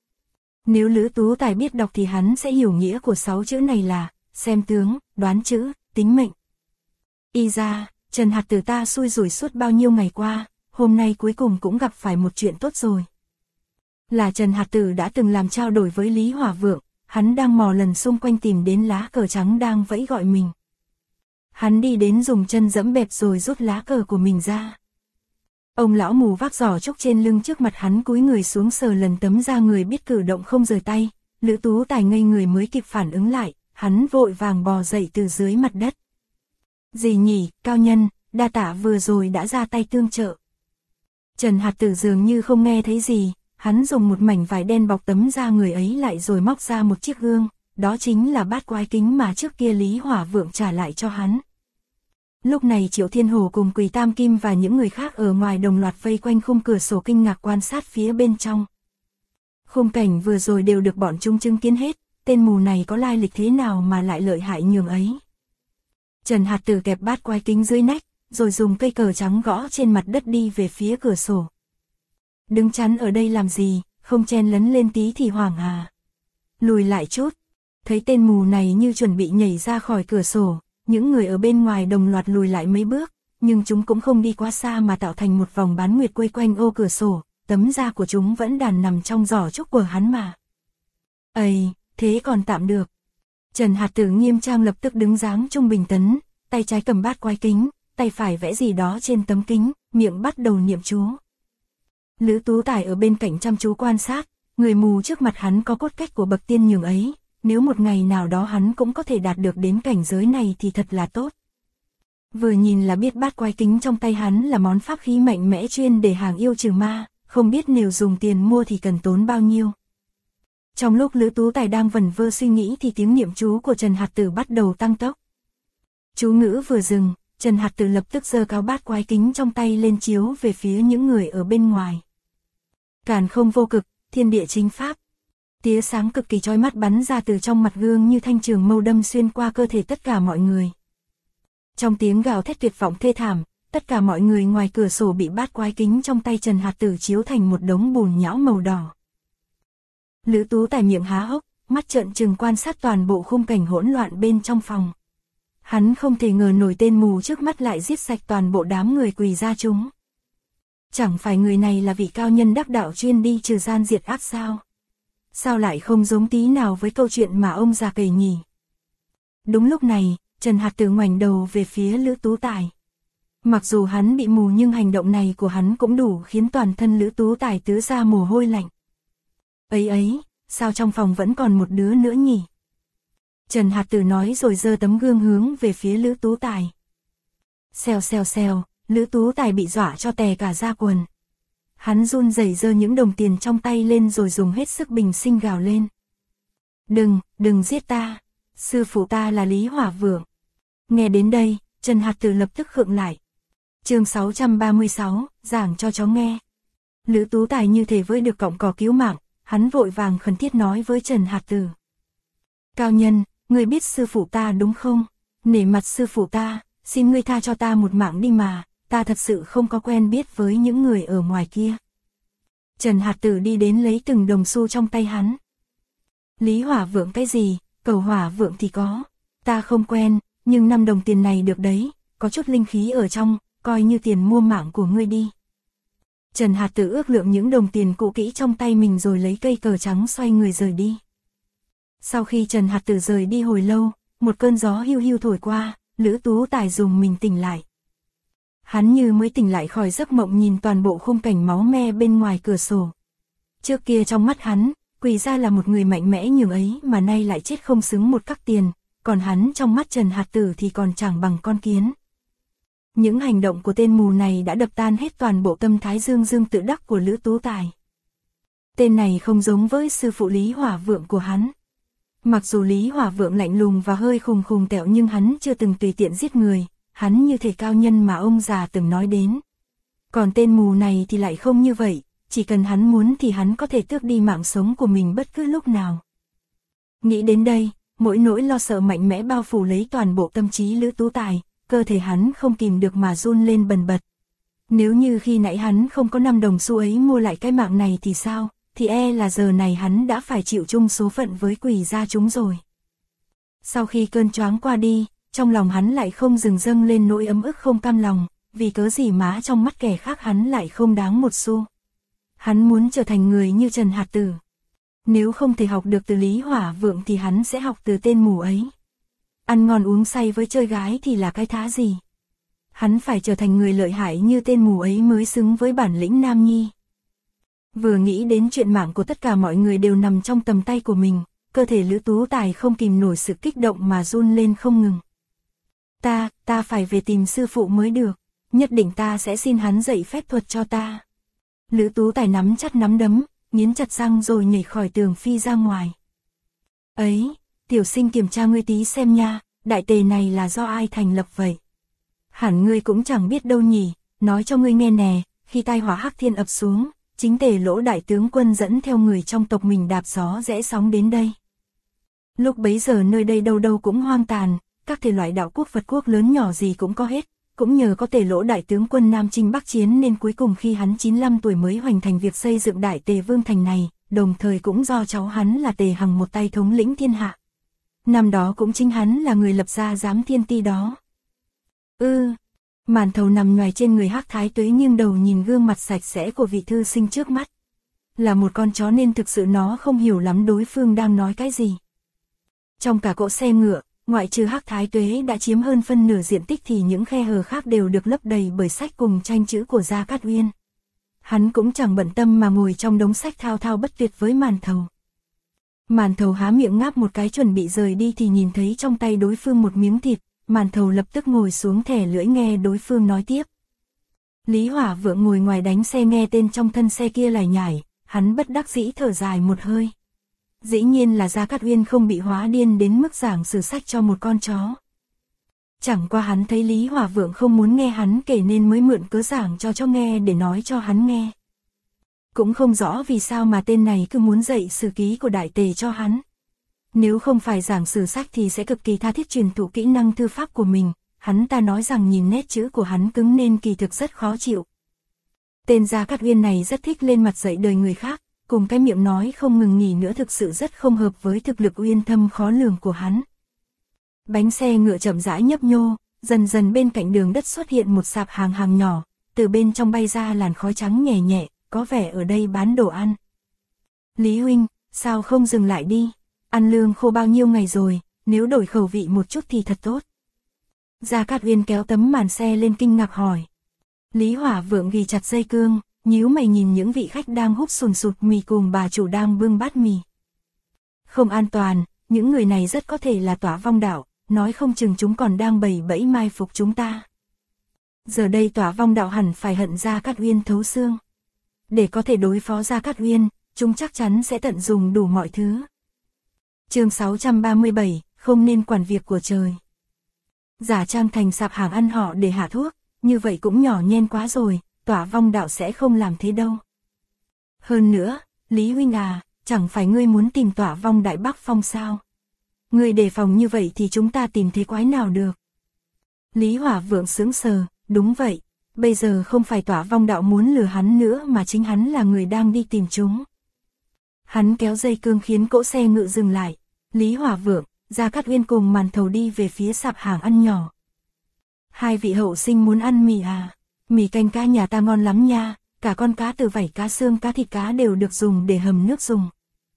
Speaker 1: Nếu Lữ Tú Tài biết đọc thì hắn sẽ hiểu nghĩa của 6 chữ này là xem tướng, đoán chữ, tính mệnh. Y ra, Trần Hạt Tử ta xui rủi suốt bao nhiêu ngày qua, hôm nay cuối cùng cũng gặp phải một chuyện tốt rồi. Là Trần Hạt Tử đã từng làm trao đổi với Lý Hỏa Vượng, hắn đang mò lần xung quanh tìm đến lá cờ trắng đang vẫy gọi mình. Hắn đi đến dùng chân giẫm bẹp rồi rút lá cờ của mình ra. Ông lão mù vác giỏ trúc trên lưng trước mặt hắn cúi người xuống sờ lần tấm da người biết cử động không rời tay, Lữ Tú Tài ngây người mới kịp phản ứng lại, hắn vội vàng bò dậy từ dưới mặt đất. Gì nhỉ, cao nhân, đa tạ vừa rồi đã ra tay tương trợ. Trần Hạt Tử dường như không nghe thấy gì, hắn dùng một mảnh vải đen bọc tấm da người ấy lại rồi móc ra một chiếc gương, đó chính là bát quái kính mà trước kia Lý Hỏa Vượng trả lại cho hắn. Lúc này Triệu Thiên Hổ cùng Quỳ Tam Kim và những người khác ở ngoài đồng loạt vây quanh khung cửa sổ kinh ngạc quan sát phía bên trong. Khung cảnh vừa rồi đều được bọn chúng chứng kiến hết, tên mù này có lai lịch thế nào mà lại lợi hại nhường ấy. Trần Hạt Tử kẹp bát quái kính dưới nách, rồi dùng cây cờ trắng gõ trên mặt đất đi về phía cửa sổ. Đứng chắn ở đây làm gì, không chen lấn lên tí thì hoảng à. Lùi lại chút, thấy tên mù này như chuẩn bị nhảy ra khỏi cửa sổ, những người ở bên ngoài đồng loạt lùi lại mấy bước, nhưng chúng cũng không đi quá xa mà tạo thành một vòng bán nguyệt quây quanh ô cửa sổ, tấm da của chúng vẫn đàn nằm trong giỏ trúc của hắn mà. Ây, thế còn tạm được. Trần Hạt Tử nghiêm trang lập tức đứng dáng trung bình tấn, tay trái cầm bát quái kính, tay phải vẽ gì đó trên tấm kính, miệng bắt đầu niệm chú. Lữ Tú Tài ở bên cạnh chăm chú quan sát, người mù trước mặt hắn có cốt cách của bậc tiên nhường ấy, nếu một ngày nào đó hắn cũng có thể đạt được đến cảnh giới này thì thật là tốt. Vừa nhìn là biết bát quái kính trong tay hắn là món pháp khí mạnh mẽ chuyên để hàng yêu trừ ma, không biết nếu dùng tiền mua thì cần tốn bao nhiêu. Trong lúc Lữ Tú Tài đang vẩn vơ suy nghĩ thì tiếng niệm chú của Trần Hạt Tử bắt đầu tăng tốc. Chú ngữ vừa dừng, Trần Hạt Tử lập tức giơ cao bát quái kính trong tay lên chiếu về phía những người ở bên ngoài. Càn không vô cực, thiên địa chính pháp. Tia sáng cực kỳ chói mắt bắn ra từ trong mặt gương như thanh trường mâu đâm xuyên qua cơ thể tất cả mọi người. Trong tiếng gào thét tuyệt vọng thê thảm, tất cả mọi người ngoài cửa sổ bị bát quái kính trong tay Trần Hạt Tử chiếu thành một đống bùn nhão màu đỏ. Lữ Tú Tài miệng há hốc, mắt trợn trừng quan sát toàn bộ khung cảnh hỗn loạn bên trong phòng. Hắn không thể ngờ nổi tên mù trước mắt lại giết sạch toàn bộ đám người quỳ ra chúng. Chẳng phải người này là vị cao nhân đắc đạo chuyên đi trừ gian diệt ác sao? Sao lại không giống tí nào với câu chuyện mà ông già kể nhỉ? Đúng lúc này, Trần Hạt Tử ngoảnh đầu về phía Lữ Tú Tài. Mặc dù hắn bị mù nhưng hành động này của hắn cũng đủ khiến toàn thân Lữ Tú Tài tứa ra mồ hôi lạnh. Ấy, sao trong phòng vẫn còn một đứa nữa nhỉ? Trần Hạt Tử nói rồi giơ tấm gương hướng về phía Lữ Tú Tài. Xèo, Lữ Tú Tài bị dọa cho tè cả da quần. Hắn run rẩy giơ những đồng tiền trong tay lên rồi dùng hết sức bình sinh gào lên. Đừng giết ta, sư phụ ta là Lý Hỏa Vượng. Nghe đến đây, Trần Hạt Tử lập tức khựng lại. Chương 636, giảng cho cháu nghe. Lữ Tú Tài như thể với được cọng cỏ cứu mạng, hắn vội vàng khẩn thiết nói với Trần Hạt Tử. Cao nhân, ngươi biết sư phụ ta đúng không? Nể mặt sư phụ ta, xin ngươi tha cho ta một mạng đi mà, ta thật sự không có quen biết với những người ở ngoài kia. Trần Hạt Tử đi đến lấy từng đồng xu trong tay hắn. Lý Hỏa Vượng cái gì, Cầu Hỏa Vượng thì có, ta không quen, nhưng 5 đồng tiền này được đấy, có chút linh khí ở trong, coi như tiền mua mạng của ngươi đi. Trần Hạt Tử ước lượng những đồng tiền cũ kỹ trong tay mình rồi lấy cây cờ trắng xoay người rời đi. Sau khi Trần Hạt Tử rời đi hồi lâu, một cơn gió hiu hiu thổi qua, Lữ Tú Tài dùng mình tỉnh lại. Hắn như mới tỉnh lại khỏi giấc mộng nhìn toàn bộ khung cảnh máu me bên ngoài cửa sổ. Trước kia trong mắt hắn, Quỳ ra là một người mạnh mẽ nhường ấy mà nay lại chết không xứng một cắc tiền, còn hắn trong mắt Trần Hạt Tử thì còn chẳng bằng con kiến. Những hành động của tên mù này đã đập tan hết toàn bộ tâm thái dương dương tự đắc của Lữ Tú Tài. Tên này không giống với sư phụ Lý Hỏa Vượng của hắn. Mặc dù Lý Hỏa Vượng lạnh lùng và hơi khùng khùng tẹo nhưng hắn chưa từng tùy tiện giết người, hắn như thể cao nhân mà ông già từng nói đến. Còn tên mù này thì lại không như vậy, chỉ cần hắn muốn thì hắn có thể tước đi mạng sống của mình bất cứ lúc nào. Nghĩ đến đây, mỗi nỗi lo sợ mạnh mẽ bao phủ lấy toàn bộ tâm trí Lữ Tú Tài, cơ thể hắn không kìm được mà run lên bần bật. Nếu như khi nãy hắn không có 5 đồng xu ấy mua lại cái mạng này thì sao, thì là giờ này hắn đã phải chịu chung số phận với quỷ gia chúng rồi. Sau khi cơn choáng qua đi, trong lòng hắn lại không dừng dâng lên nỗi ấm ức không cam lòng, vì cớ gì mà trong mắt kẻ khác hắn lại không đáng một xu. Hắn muốn trở thành người như Trần Hạt Tử. Nếu không thể học được từ Lý Hỏa Vượng thì hắn sẽ học từ tên mù ấy. Ăn ngon uống say với chơi gái thì là cái thá gì. Hắn phải trở thành người lợi hại như tên mù ấy mới xứng với bản lĩnh nam nhi. Vừa nghĩ đến chuyện mạng của tất cả mọi người đều nằm trong tầm tay của mình, cơ thể Lữ Tú Tài không kìm nổi sự kích động mà run lên không ngừng. Ta phải về tìm sư phụ mới được, nhất định ta sẽ xin hắn dạy phép thuật cho ta. Lữ Tú Tài nắm chặt nắm đấm, nghiến chặt răng rồi nhảy khỏi tường phi ra ngoài. Ấy, tiểu sinh kiểm tra ngươi tí xem nha, đại tề này là do ai thành lập vậy? Hẳn ngươi cũng chẳng biết đâu nhỉ, nói cho ngươi nghe nè, khi tai họa Hắc Thiên ập xuống, chính Tề Lỗ đại tướng quân dẫn theo người trong tộc mình đạp gió rẽ sóng đến đây. Lúc bấy giờ nơi đây đâu đâu cũng hoang tàn, các thể loại đạo quốc Phật quốc lớn nhỏ gì cũng có hết, cũng nhờ có Tề Lỗ đại tướng quân Nam Chinh Bắc Chiến nên cuối cùng khi hắn 95 tuổi mới hoàn thành việc xây dựng Đại Tề Vương thành này, đồng thời cũng do cháu hắn là Tề Hằng một tay thống lĩnh thiên hạ. Năm đó cũng chính hắn là người lập ra giám thiên ti đó. Màn Thầu nằm nhoài trên người Hắc Thái Tuế nghiêng đầu nhìn gương mặt sạch sẽ của vị thư sinh trước mắt. Là một con chó nên thực sự nó không hiểu lắm đối phương đang nói cái gì. Trong cả cỗ xe ngựa, ngoại trừ Hắc Thái Tuế đã chiếm hơn phân nửa diện tích thì những khe hở khác đều được lấp đầy bởi sách cùng tranh chữ của Gia Cát Uyên. Hắn cũng chẳng bận tâm mà ngồi trong đống sách thao thao bất tuyệt với Màn Thầu. Màn Thầu há miệng ngáp một cái chuẩn bị rời đi thì nhìn thấy trong tay đối phương một miếng thịt, Màn Thầu lập tức ngồi xuống thẻ lưỡi nghe đối phương nói tiếp. Lý Hỏa Vượng ngồi ngoài đánh xe nghe tên trong thân xe kia lải nhải, hắn bất đắc dĩ thở dài một hơi. Dĩ nhiên là Gia Cát Uyên không bị hóa điên đến mức giảng sử sách cho một con chó. Chẳng qua hắn thấy Lý Hỏa Vượng không muốn nghe hắn kể nên mới mượn cớ giảng cho nghe để nói cho hắn nghe. Cũng không rõ vì sao mà tên này cứ muốn dạy sử ký của Đại Tề cho hắn. Nếu không phải giảng sử sách thì sẽ cực kỳ tha thiết truyền thụ kỹ năng thư pháp của mình, hắn ta nói rằng nhìn nét chữ của hắn cứng nên kỳ thực rất khó chịu. Tên Gia Cát Uyên này rất thích lên mặt dạy đời người khác, cùng cái miệng nói không ngừng nghỉ nữa thực sự rất không hợp với thực lực uyên thâm khó lường của hắn. Bánh xe ngựa chậm rãi nhấp nhô, dần dần bên cạnh đường đất xuất hiện một sạp hàng nhỏ, từ bên trong bay ra làn khói trắng nhẹ nhẹ, có vẻ ở đây bán đồ ăn. Lý huynh, sao không dừng lại đi? Ăn lương khô bao nhiêu ngày rồi, nếu đổi khẩu vị một chút thì thật tốt. Gia Cát Uyên kéo tấm màn xe lên kinh ngạc hỏi. Lý Hỏa Vượng ghi chặt dây cương, nhíu mày nhìn những vị khách đang húp sùn sụt mì cùng bà chủ đang bưng bát mì. Không an toàn, những người này rất có thể là Tỏa Vong Đạo, nói không chừng chúng còn đang bày bẫy mai phục chúng ta. Giờ đây Tỏa Vong Đạo hẳn phải hận Gia Cát Uyên thấu xương. Để có thể đối phó Gia Cát Uyên, chúng chắc chắn sẽ tận dùng đủ mọi thứ. Chương 637, không nên quản việc của trời. Giả trang thành sạp hàng ăn họ để hạ thuốc, như vậy cũng nhỏ nhen quá rồi, Tỏa Vong Đạo sẽ không làm thế đâu. Hơn nữa, Lý huynh à, chẳng phải ngươi muốn tìm Tỏa Vong Đại Bắc Phong sao? Ngươi đề phòng như vậy thì chúng ta tìm thế quái nào được? Lý Hỏa Vượng sững sờ, đúng vậy, bây giờ không phải Tỏa Vong Đạo muốn lừa hắn nữa mà chính hắn là người đang đi tìm chúng. Hắn kéo dây cương khiến cỗ xe ngựa dừng lại, Lý Hỏa Vượng, Gia Cát Uyên cùng Màn Thầu đi về phía sạp hàng ăn nhỏ. Hai vị hậu sinh muốn ăn mì à? Mì canh cá nhà ta ngon lắm nha, cả con cá từ vảy cá xương cá thịt cá đều được dùng để hầm nước dùng.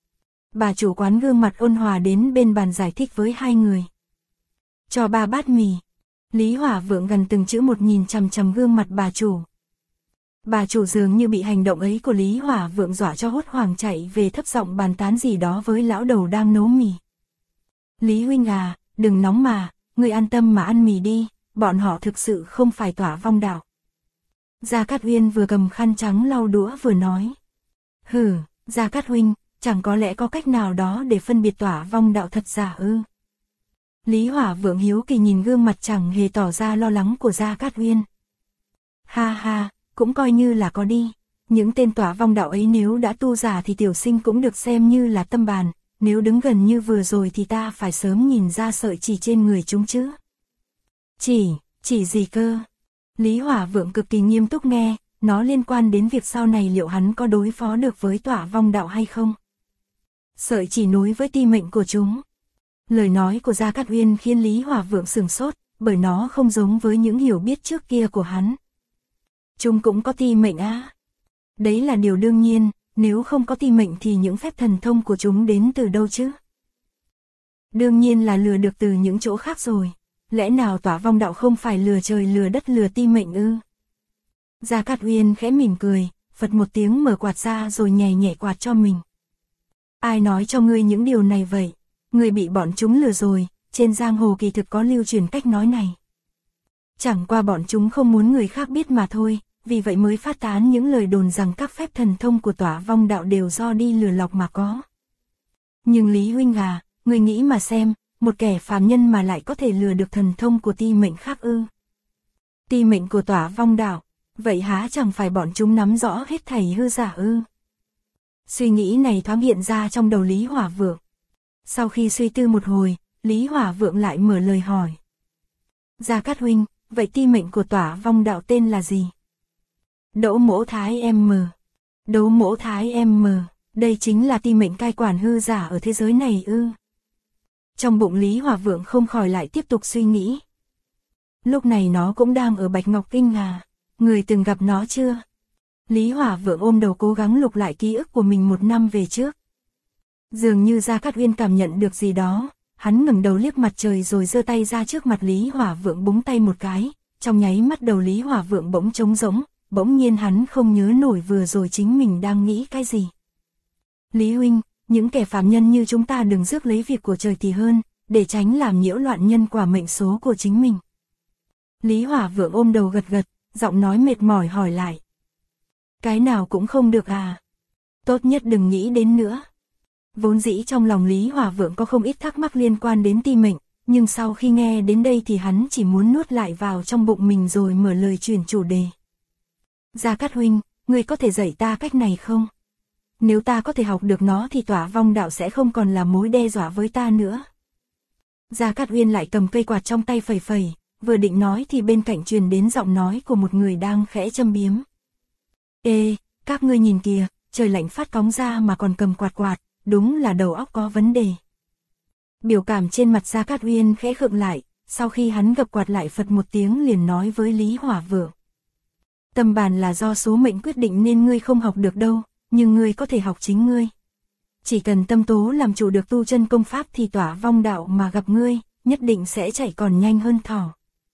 Speaker 1: Bà chủ quán gương mặt ôn hòa đến bên bàn giải thích với hai người. Cho 3 bát mì. Lý Hỏa Vượng gần từng chữ một nhìn chằm chằm gương mặt bà chủ. Bà chủ dường như bị hành động ấy của Lý Hỏa Vượng dọa cho hốt hoảng chạy về thấp giọng bàn tán gì đó với lão đầu đang nấu mì. Lý huynh à, đừng nóng mà, ngươi an tâm mà ăn mì đi, bọn họ thực sự không phải Tỏa Vong đạo. Gia Cát Uyên vừa cầm khăn trắng lau đũa vừa nói. Hừ, Gia Cát huynh, chẳng có lẽ có cách nào đó để phân biệt Tỏa Vong đạo thật giả ư? Lý Hỏa Vượng hiếu kỳ nhìn gương mặt chẳng hề tỏ ra lo lắng của Gia Cát Uyên. Ha ha, cũng coi như là có đi. Những tên Tỏa Vong đạo ấy nếu đã tu giả thì tiểu sinh cũng được xem như là tâm bàn, nếu đứng gần như vừa rồi thì ta phải sớm nhìn ra sợi chỉ trên người chúng chứ. Chỉ gì cơ? Lý Hỏa Vượng cực kỳ nghiêm túc nghe, nó liên quan đến việc sau này liệu hắn có đối phó được với Tỏa Vong đạo hay không. Sợi chỉ nối với ti mệnh của chúng. Lời nói của Gia Cát Uyên khiến Lý Hỏa Vượng sửng sốt, bởi nó không giống với những hiểu biết trước kia của hắn. Chúng cũng có ti mệnh á? Đấy là điều đương nhiên, nếu không có ti mệnh thì những phép thần thông của chúng đến từ đâu chứ? Đương nhiên là lừa được từ những chỗ khác rồi. Lẽ nào Tỏa Vong đạo không phải lừa trời lừa đất lừa ti mệnh ư? Gia Cát Uyên khẽ mỉm cười, phật một tiếng mở quạt ra rồi nhẹ nhẹ quạt cho mình. Ai nói cho ngươi những điều này vậy? Ngươi bị bọn chúng lừa rồi, trên giang hồ kỳ thực có lưu truyền cách nói này. Chẳng qua bọn chúng không muốn người khác biết mà thôi, vì vậy mới phát tán những lời đồn rằng các phép thần thông của Tỏa Vong đạo đều do đi lừa lọc mà có. Nhưng Lý huynh à, ngươi nghĩ mà xem, một kẻ phàm nhân mà lại có thể lừa được thần thông của ti mệnh khác ư? Ti mệnh của Tỏa Vong đạo, vậy há chẳng phải bọn chúng nắm rõ hết thảy hư giả ư? Suy nghĩ này thoáng hiện ra trong đầu Lý Hỏa Vượng. Sau khi suy tư một hồi, Lý Hỏa Vượng lại mở lời hỏi. Gia Cát huynh, vậy ti mệnh của Tỏa Vong đạo tên là gì? Đỗ Mỗ Thái M. Đỗ Mỗ Thái M, đây chính là ti mệnh cai quản hư giả ở thế giới này ư? Trong bụng Lý Hỏa Vượng không khỏi lại tiếp tục suy nghĩ. Lúc này nó cũng đang ở Bạch Ngọc Kinh à? Người từng gặp nó chưa? Lý Hỏa Vượng ôm đầu cố gắng lục lại ký ức của mình 1 năm về trước. Dường như Gia Cát Uyên cảm nhận được gì đó, hắn ngẩng đầu liếc mặt trời rồi giơ tay ra trước mặt Lý Hỏa Vượng búng tay một cái, trong nháy mắt đầu Lý Hỏa Vượng bỗng trống rỗng, bỗng nhiên hắn không nhớ nổi vừa rồi chính mình đang nghĩ cái gì. Lý huynh, những kẻ phàm nhân như chúng ta đừng rước lấy việc của trời thì hơn, để tránh làm nhiễu loạn nhân quả mệnh số của chính mình. Lý Hỏa Vượng ôm đầu gật gật, giọng nói mệt mỏi hỏi lại. Cái nào cũng không được à? Tốt nhất đừng nghĩ đến nữa. Vốn dĩ trong lòng Lý Hỏa Vượng có không ít thắc mắc liên quan đến ti mệnh, nhưng sau khi nghe đến đây thì hắn chỉ muốn nuốt lại vào trong bụng mình rồi mở lời chuyển chủ đề. Gia Cát huynh, ngươi có thể dạy ta cách này không? Nếu ta có thể học được nó thì Tỏa Vong đạo sẽ không còn là mối đe dọa với ta nữa. Gia Cát Uyên lại cầm cây quạt trong tay phẩy phẩy, vừa định nói thì bên cạnh truyền đến giọng nói của một người đang khẽ châm biếm. Ê, các ngươi nhìn kìa, trời lạnh phát cóng ra mà còn cầm quạt quạt, đúng là đầu óc có vấn đề. Biểu cảm trên mặt Gia Cát Uyên khẽ khựng lại, sau khi hắn gập quạt lại phật một tiếng liền nói với Lý Hỏa Vượng. Tâm bàn là do số mệnh quyết định nên ngươi không học được đâu, nhưng ngươi có thể học chính ngươi. Chỉ cần tâm tố làm chủ được tu chân công pháp thì Tỏa Vong đạo mà gặp ngươi, nhất định sẽ chạy còn nhanh hơn thỏ.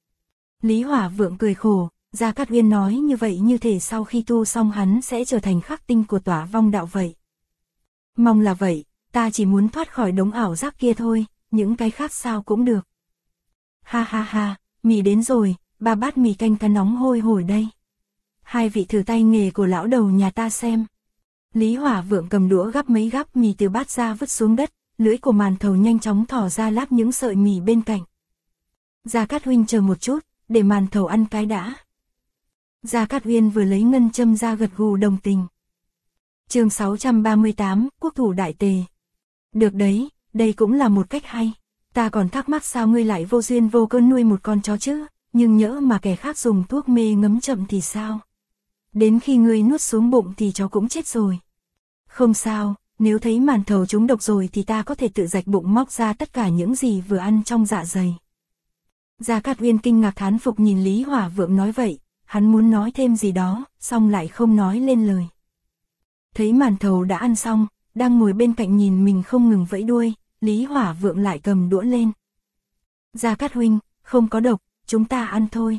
Speaker 1: Lý Hỏa Vượng cười khổ, Gia Cát Uyên nói như vậy như thể sau khi tu xong hắn sẽ trở thành khắc tinh của Tỏa Vong đạo vậy. Mong là vậy, ta chỉ muốn thoát khỏi đống ảo giác kia thôi, những cái khác sao cũng được. Ha ha ha, mì đến rồi, 3 bát mì canh cá nóng hôi hổi đây. 2 vị thử tay nghề của lão đầu nhà ta xem. Lý Hỏa Vượng cầm đũa gắp mấy gắp mì từ bát ra vứt xuống đất, lưỡi của màn thầu nhanh chóng thò ra láp những sợi mì bên cạnh. Gia Cát huynh chờ một chút, để màn thầu ăn cái đã. Gia Cát Uyên vừa lấy ngân châm ra gật gù đồng tình. Chương 638, Quốc thủ đại tề. Được đấy, đây cũng là một cách hay. Ta còn thắc mắc sao ngươi lại vô duyên vô cớ nuôi một con chó chứ, nhưng nhỡ mà kẻ khác dùng thuốc mê ngấm chậm thì sao? Đến khi ngươi nuốt xuống bụng thì chó cũng chết rồi. Không sao, nếu thấy màn thầu trúng độc rồi thì ta có thể tự rạch bụng móc ra tất cả những gì vừa ăn trong dạ dày. Gia Cát Uyên kinh ngạc thán phục nhìn Lý Hỏa Vượng nói vậy, hắn muốn nói thêm gì đó, xong lại không nói lên lời. Thấy màn thầu đã ăn xong, đang ngồi bên cạnh nhìn mình không ngừng vẫy đuôi, Lý Hỏa Vượng lại cầm đũa lên. Gia Cát huynh, không có độc, chúng ta ăn thôi.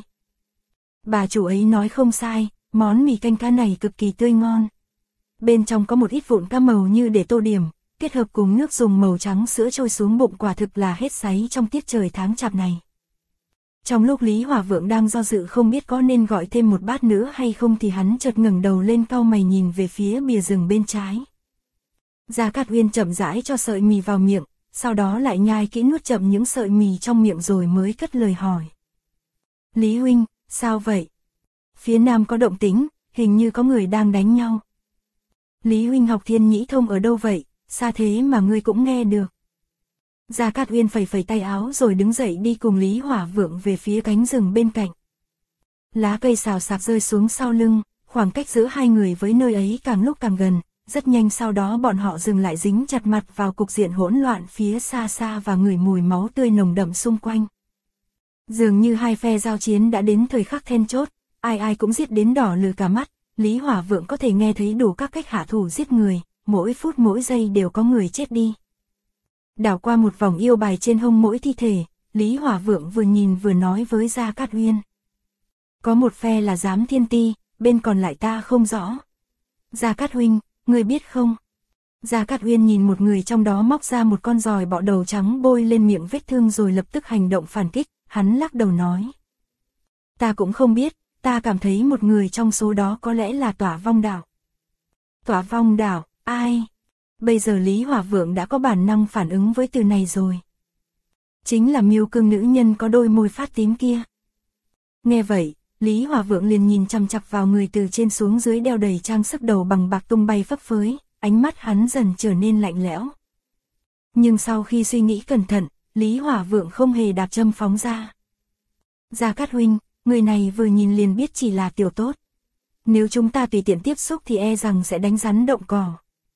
Speaker 1: Bà chủ ấy nói không sai, món mì canh cá này cực kỳ tươi ngon. Bên trong có một ít vụn cá màu như để tô điểm, kết hợp cùng nước dùng màu trắng sữa trôi xuống bụng quả thực là hết sấy trong tiết trời tháng chạp này. Trong lúc Lý Hỏa Vượng đang do dự không biết có nên gọi thêm một bát nữa hay không thì hắn chợt ngẩng đầu lên cau mày nhìn về phía bìa rừng bên trái. Gia Cát Uyên chậm rãi cho sợi mì vào miệng, sau đó lại nhai kỹ nuốt chậm những sợi mì trong miệng rồi mới cất lời hỏi. Lý huynh, sao vậy? Phía nam có động tĩnh, hình như có người đang đánh nhau. Lý huynh học Thiên Nhĩ Thông ở đâu vậy, xa thế mà ngươi cũng nghe được. Gia Cát Uyên phẩy phẩy tay áo rồi đứng dậy đi cùng Lý Hỏa Vượng về phía cánh rừng bên cạnh. Lá cây xào xạc rơi xuống sau lưng, khoảng cách giữa hai người với nơi ấy càng lúc càng gần, rất nhanh sau đó bọn họ dừng lại dính chặt mặt vào cục diện hỗn loạn phía xa xa và ngửi mùi máu tươi nồng đậm xung quanh. Dường như hai phe giao chiến đã đến thời khắc then chốt, ai ai cũng giết đến đỏ lừ cả mắt, Lý Hỏa Vượng có thể nghe thấy đủ các cách hạ thủ giết người, mỗi phút mỗi giây đều có người chết đi. Đảo qua một vòng yêu bài trên hông mỗi thi thể, Lý Hỏa Vượng vừa nhìn vừa nói với Gia Cát Uyên. Có một phe là Giám Thiên Ti, bên còn lại ta không rõ. Gia Cát huynh, ngươi biết không? Gia Cát Uyên nhìn một người trong đó móc ra một con giòi bọ đầu trắng bôi lên miệng vết thương rồi lập tức hành động phản kích, hắn lắc đầu nói. Ta cũng không biết, ta cảm thấy một người trong số đó có lẽ là Tỏa Vong Đảo. Tỏa Vong Đảo, ai? Bây giờ Lý Hỏa Vượng đã có bản năng phản ứng với từ này rồi. Chính là Miêu Cương nữ nhân có đôi môi phát tím kia. Nghe vậy, Lý Hỏa Vượng liền nhìn chằm chằm vào người từ trên xuống dưới đeo đầy trang sức đầu bằng bạc tung bay phấp phới, ánh mắt hắn dần trở nên lạnh lẽo. Nhưng sau khi suy nghĩ cẩn thận, Lý Hỏa Vượng không hề đạp châm phóng ra. Gia Cát huynh, người này vừa nhìn liền biết chỉ là tiểu tốt. Nếu chúng ta tùy tiện tiếp xúc thì e rằng sẽ đánh rắn động cỏ.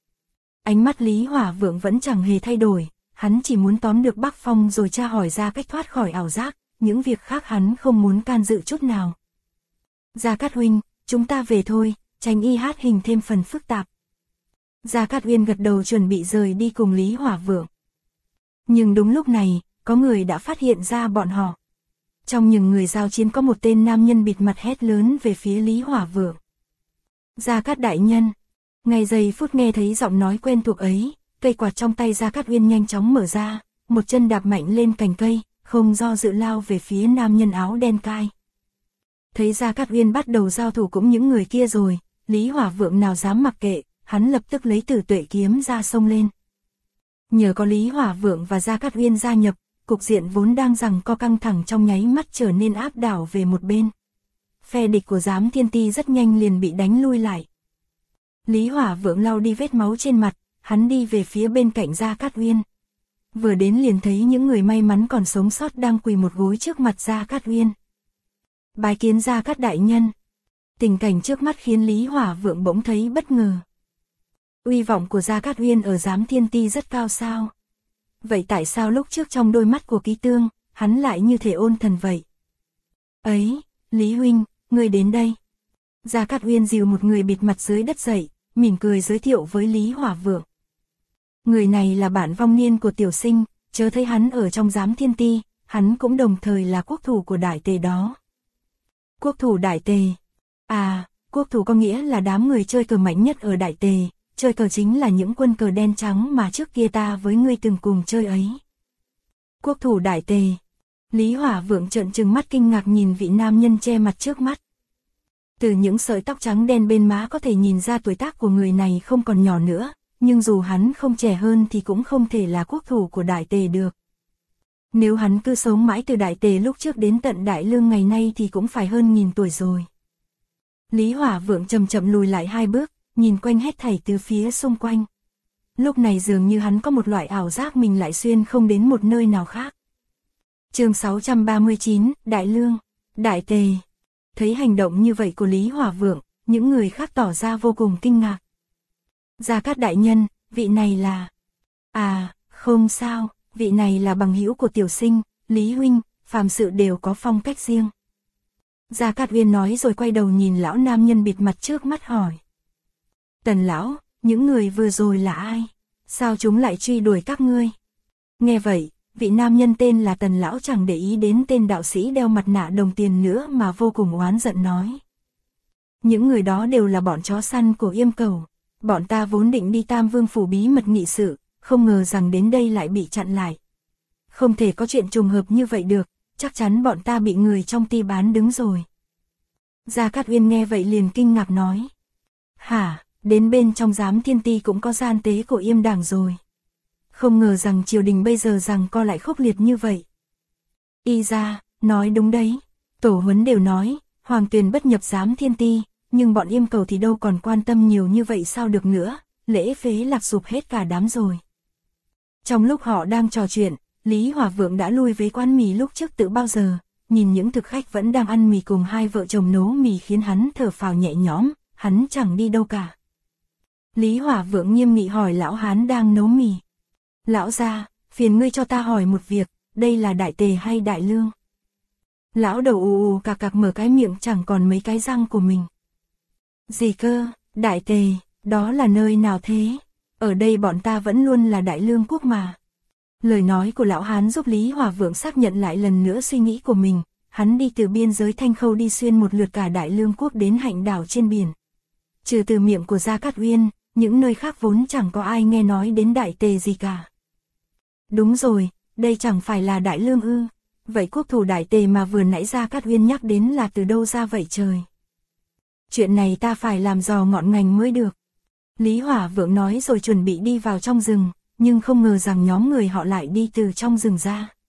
Speaker 1: Ánh mắt Lý Hỏa Vượng vẫn chẳng hề thay đổi, hắn chỉ muốn tóm được Bắc Phong rồi tra hỏi ra cách thoát khỏi ảo giác, những việc khác hắn không muốn can dự chút nào. Gia Cát huynh, chúng ta về thôi, tránh y hát hình thêm phần phức tạp. Gia Cát Uyên gật đầu chuẩn bị rời đi cùng Lý Hỏa Vượng. Nhưng đúng lúc này, có người đã phát hiện ra bọn họ. Trong những người giao chiến có một tên nam nhân bịt mặt hét lớn về phía Lý Hỏa Vượng. Gia Cát đại nhân. Ngay giây phút nghe thấy giọng nói quen thuộc ấy, cây quạt trong tay Gia Cát Uyên nhanh chóng mở ra, một chân đạp mạnh lên cành cây, không do dự lao về phía nam nhân áo đen cai. Thấy Gia Cát Uyên bắt đầu giao thủ cũng những người kia rồi, Lý Hỏa Vượng nào dám mặc kệ, hắn lập tức lấy Tử Tuệ kiếm ra xông lên. Nhờ có Lý Hỏa Vượng và Gia Cát Uyên gia nhập, cục diện vốn đang giằng co căng thẳng trong nháy mắt trở nên áp đảo về một bên. Phe địch của Giám Thiên Ti rất nhanh liền bị đánh lui lại. Lý Hỏa Vượng lau đi vết máu trên mặt, hắn đi về phía bên cạnh Gia Cát Uyên. Vừa đến liền thấy những người may mắn còn sống sót đang quỳ một gối trước mặt Gia Cát Uyên. Bái kiến Gia Cát đại nhân. Tình cảnh trước mắt khiến Lý Hỏa Vượng bỗng thấy bất ngờ. Uy vọng của Gia Cát Uyên ở Giám Thiên Ti rất cao sao? Vậy tại sao lúc trước trong đôi mắt của Ký Tương, hắn lại như thể ôn thần vậy? Ấy, Lý huynh, ngươi đến đây. Gia Cát Uyên dìu một người bịt mặt dưới đất dậy, mỉm cười giới thiệu với Lý Hỏa Vượng. Người này là bạn vong niên của tiểu sinh, chớ thấy hắn ở trong Giám Thiên Ti, hắn cũng đồng thời là quốc thủ của Đại Tề đó. Quốc thủ Đại Tề. À, quốc thủ có nghĩa là đám người chơi cờ mạnh nhất ở Đại Tề, chơi cờ chính là những quân cờ đen trắng mà trước kia ta với ngươi từng cùng chơi ấy. Quốc thủ Đại Tề. Lý Hỏa Vượng trợn trừng mắt kinh ngạc nhìn vị nam nhân che mặt trước mắt. Từ những sợi tóc trắng đen bên má có thể nhìn ra tuổi tác của người này không còn nhỏ nữa, nhưng dù hắn không trẻ hơn thì cũng không thể là quốc thủ của Đại Tề được. Nếu hắn cứ sống mãi từ Đại Tề lúc trước đến tận Đại Lương ngày nay thì cũng phải hơn 1000 tuổi rồi. Lý Hỏa Vượng chậm chậm lùi lại 2 bước, nhìn quanh hết thảy từ phía xung quanh. Lúc này dường như hắn có một loại ảo giác mình lại xuyên không đến một nơi nào khác. Chương 639, Đại Lương, Đại Tề. Thấy hành động như vậy của Lý Hỏa Vượng, những người khác tỏ ra vô cùng kinh ngạc. Gia Cát đại nhân, vị này là... À, không sao, vị này là bằng hữu của tiểu sinh, Lý huynh, phàm sự đều có phong cách riêng. Gia Cát Uyên nói rồi quay đầu nhìn lão nam nhân bịt mặt trước mắt hỏi. Tần lão, những người vừa rồi là ai? Sao chúng lại truy đuổi các ngươi? Nghe vậy, vị nam nhân tên là Tần lão chẳng để ý đến tên đạo sĩ đeo mặt nạ đồng tiền nữa mà vô cùng oán giận nói. Những người đó đều là bọn chó săn của Yêm Cầu. Bọn ta vốn định đi Tam Vương phủ bí mật nghị sự, không ngờ rằng đến đây lại bị chặn lại. Không thể có chuyện trùng hợp như vậy được, chắc chắn bọn ta bị người trong Ti bán đứng rồi. Gia Cát Uyên nghe vậy liền kinh ngạc nói. Hả, đến bên trong Giám Thiên Ti cũng có gian tế của Yêm Đảng rồi. Không ngờ rằng triều đình bây giờ rằng co lại khốc liệt như vậy. Y gia, nói đúng đấy. Tổ huấn đều nói, Hoàng Tuyền bất nhập Giám Thiên Ti, nhưng bọn Yêm Cầu thì đâu còn quan tâm nhiều như vậy sao được nữa, lễ phế lạc sụp hết cả đám rồi. Trong lúc họ đang trò chuyện, Lý Hòa Vượng đã lui với quán mì lúc trước từ bao giờ, nhìn những thực khách vẫn đang ăn mì cùng hai vợ chồng nấu mì khiến hắn thở phào nhẹ nhõm, hắn chẳng đi đâu cả. Lý Hòa Vượng nghiêm nghị hỏi lão hán đang nấu mì. Lão gia, phiền ngươi cho ta hỏi một việc, đây là đại tề hay đại lương? Lão đầu ù ù cạc cạc mở cái miệng chẳng còn mấy cái răng của mình. Gì cơ, đại tề, đó là nơi nào thế? Ở đây bọn ta vẫn luôn là đại lương quốc mà. Lời nói của lão hán giúp Lý Hòa Vượng xác nhận lại lần nữa suy nghĩ của mình, hắn đi từ biên giới Thanh Khâu đi xuyên một lượt cả đại lương quốc đến Hạnh đảo trên biển. Trừ từ miệng của Gia Cát Uyên, những nơi khác vốn chẳng có ai nghe nói đến đại tề gì cả. Đúng rồi, đây chẳng phải là đại lương ư? Vậy quốc thủ đại tề mà vừa nãy Gia Cát Uyên nhắc đến là từ đâu ra vậy trời? Chuyện này ta phải làm dò ngọn ngành mới được. Lý Hòa Vượng nói rồi chuẩn bị đi vào trong rừng, nhưng không ngờ rằng nhóm người họ lại đi từ trong rừng ra.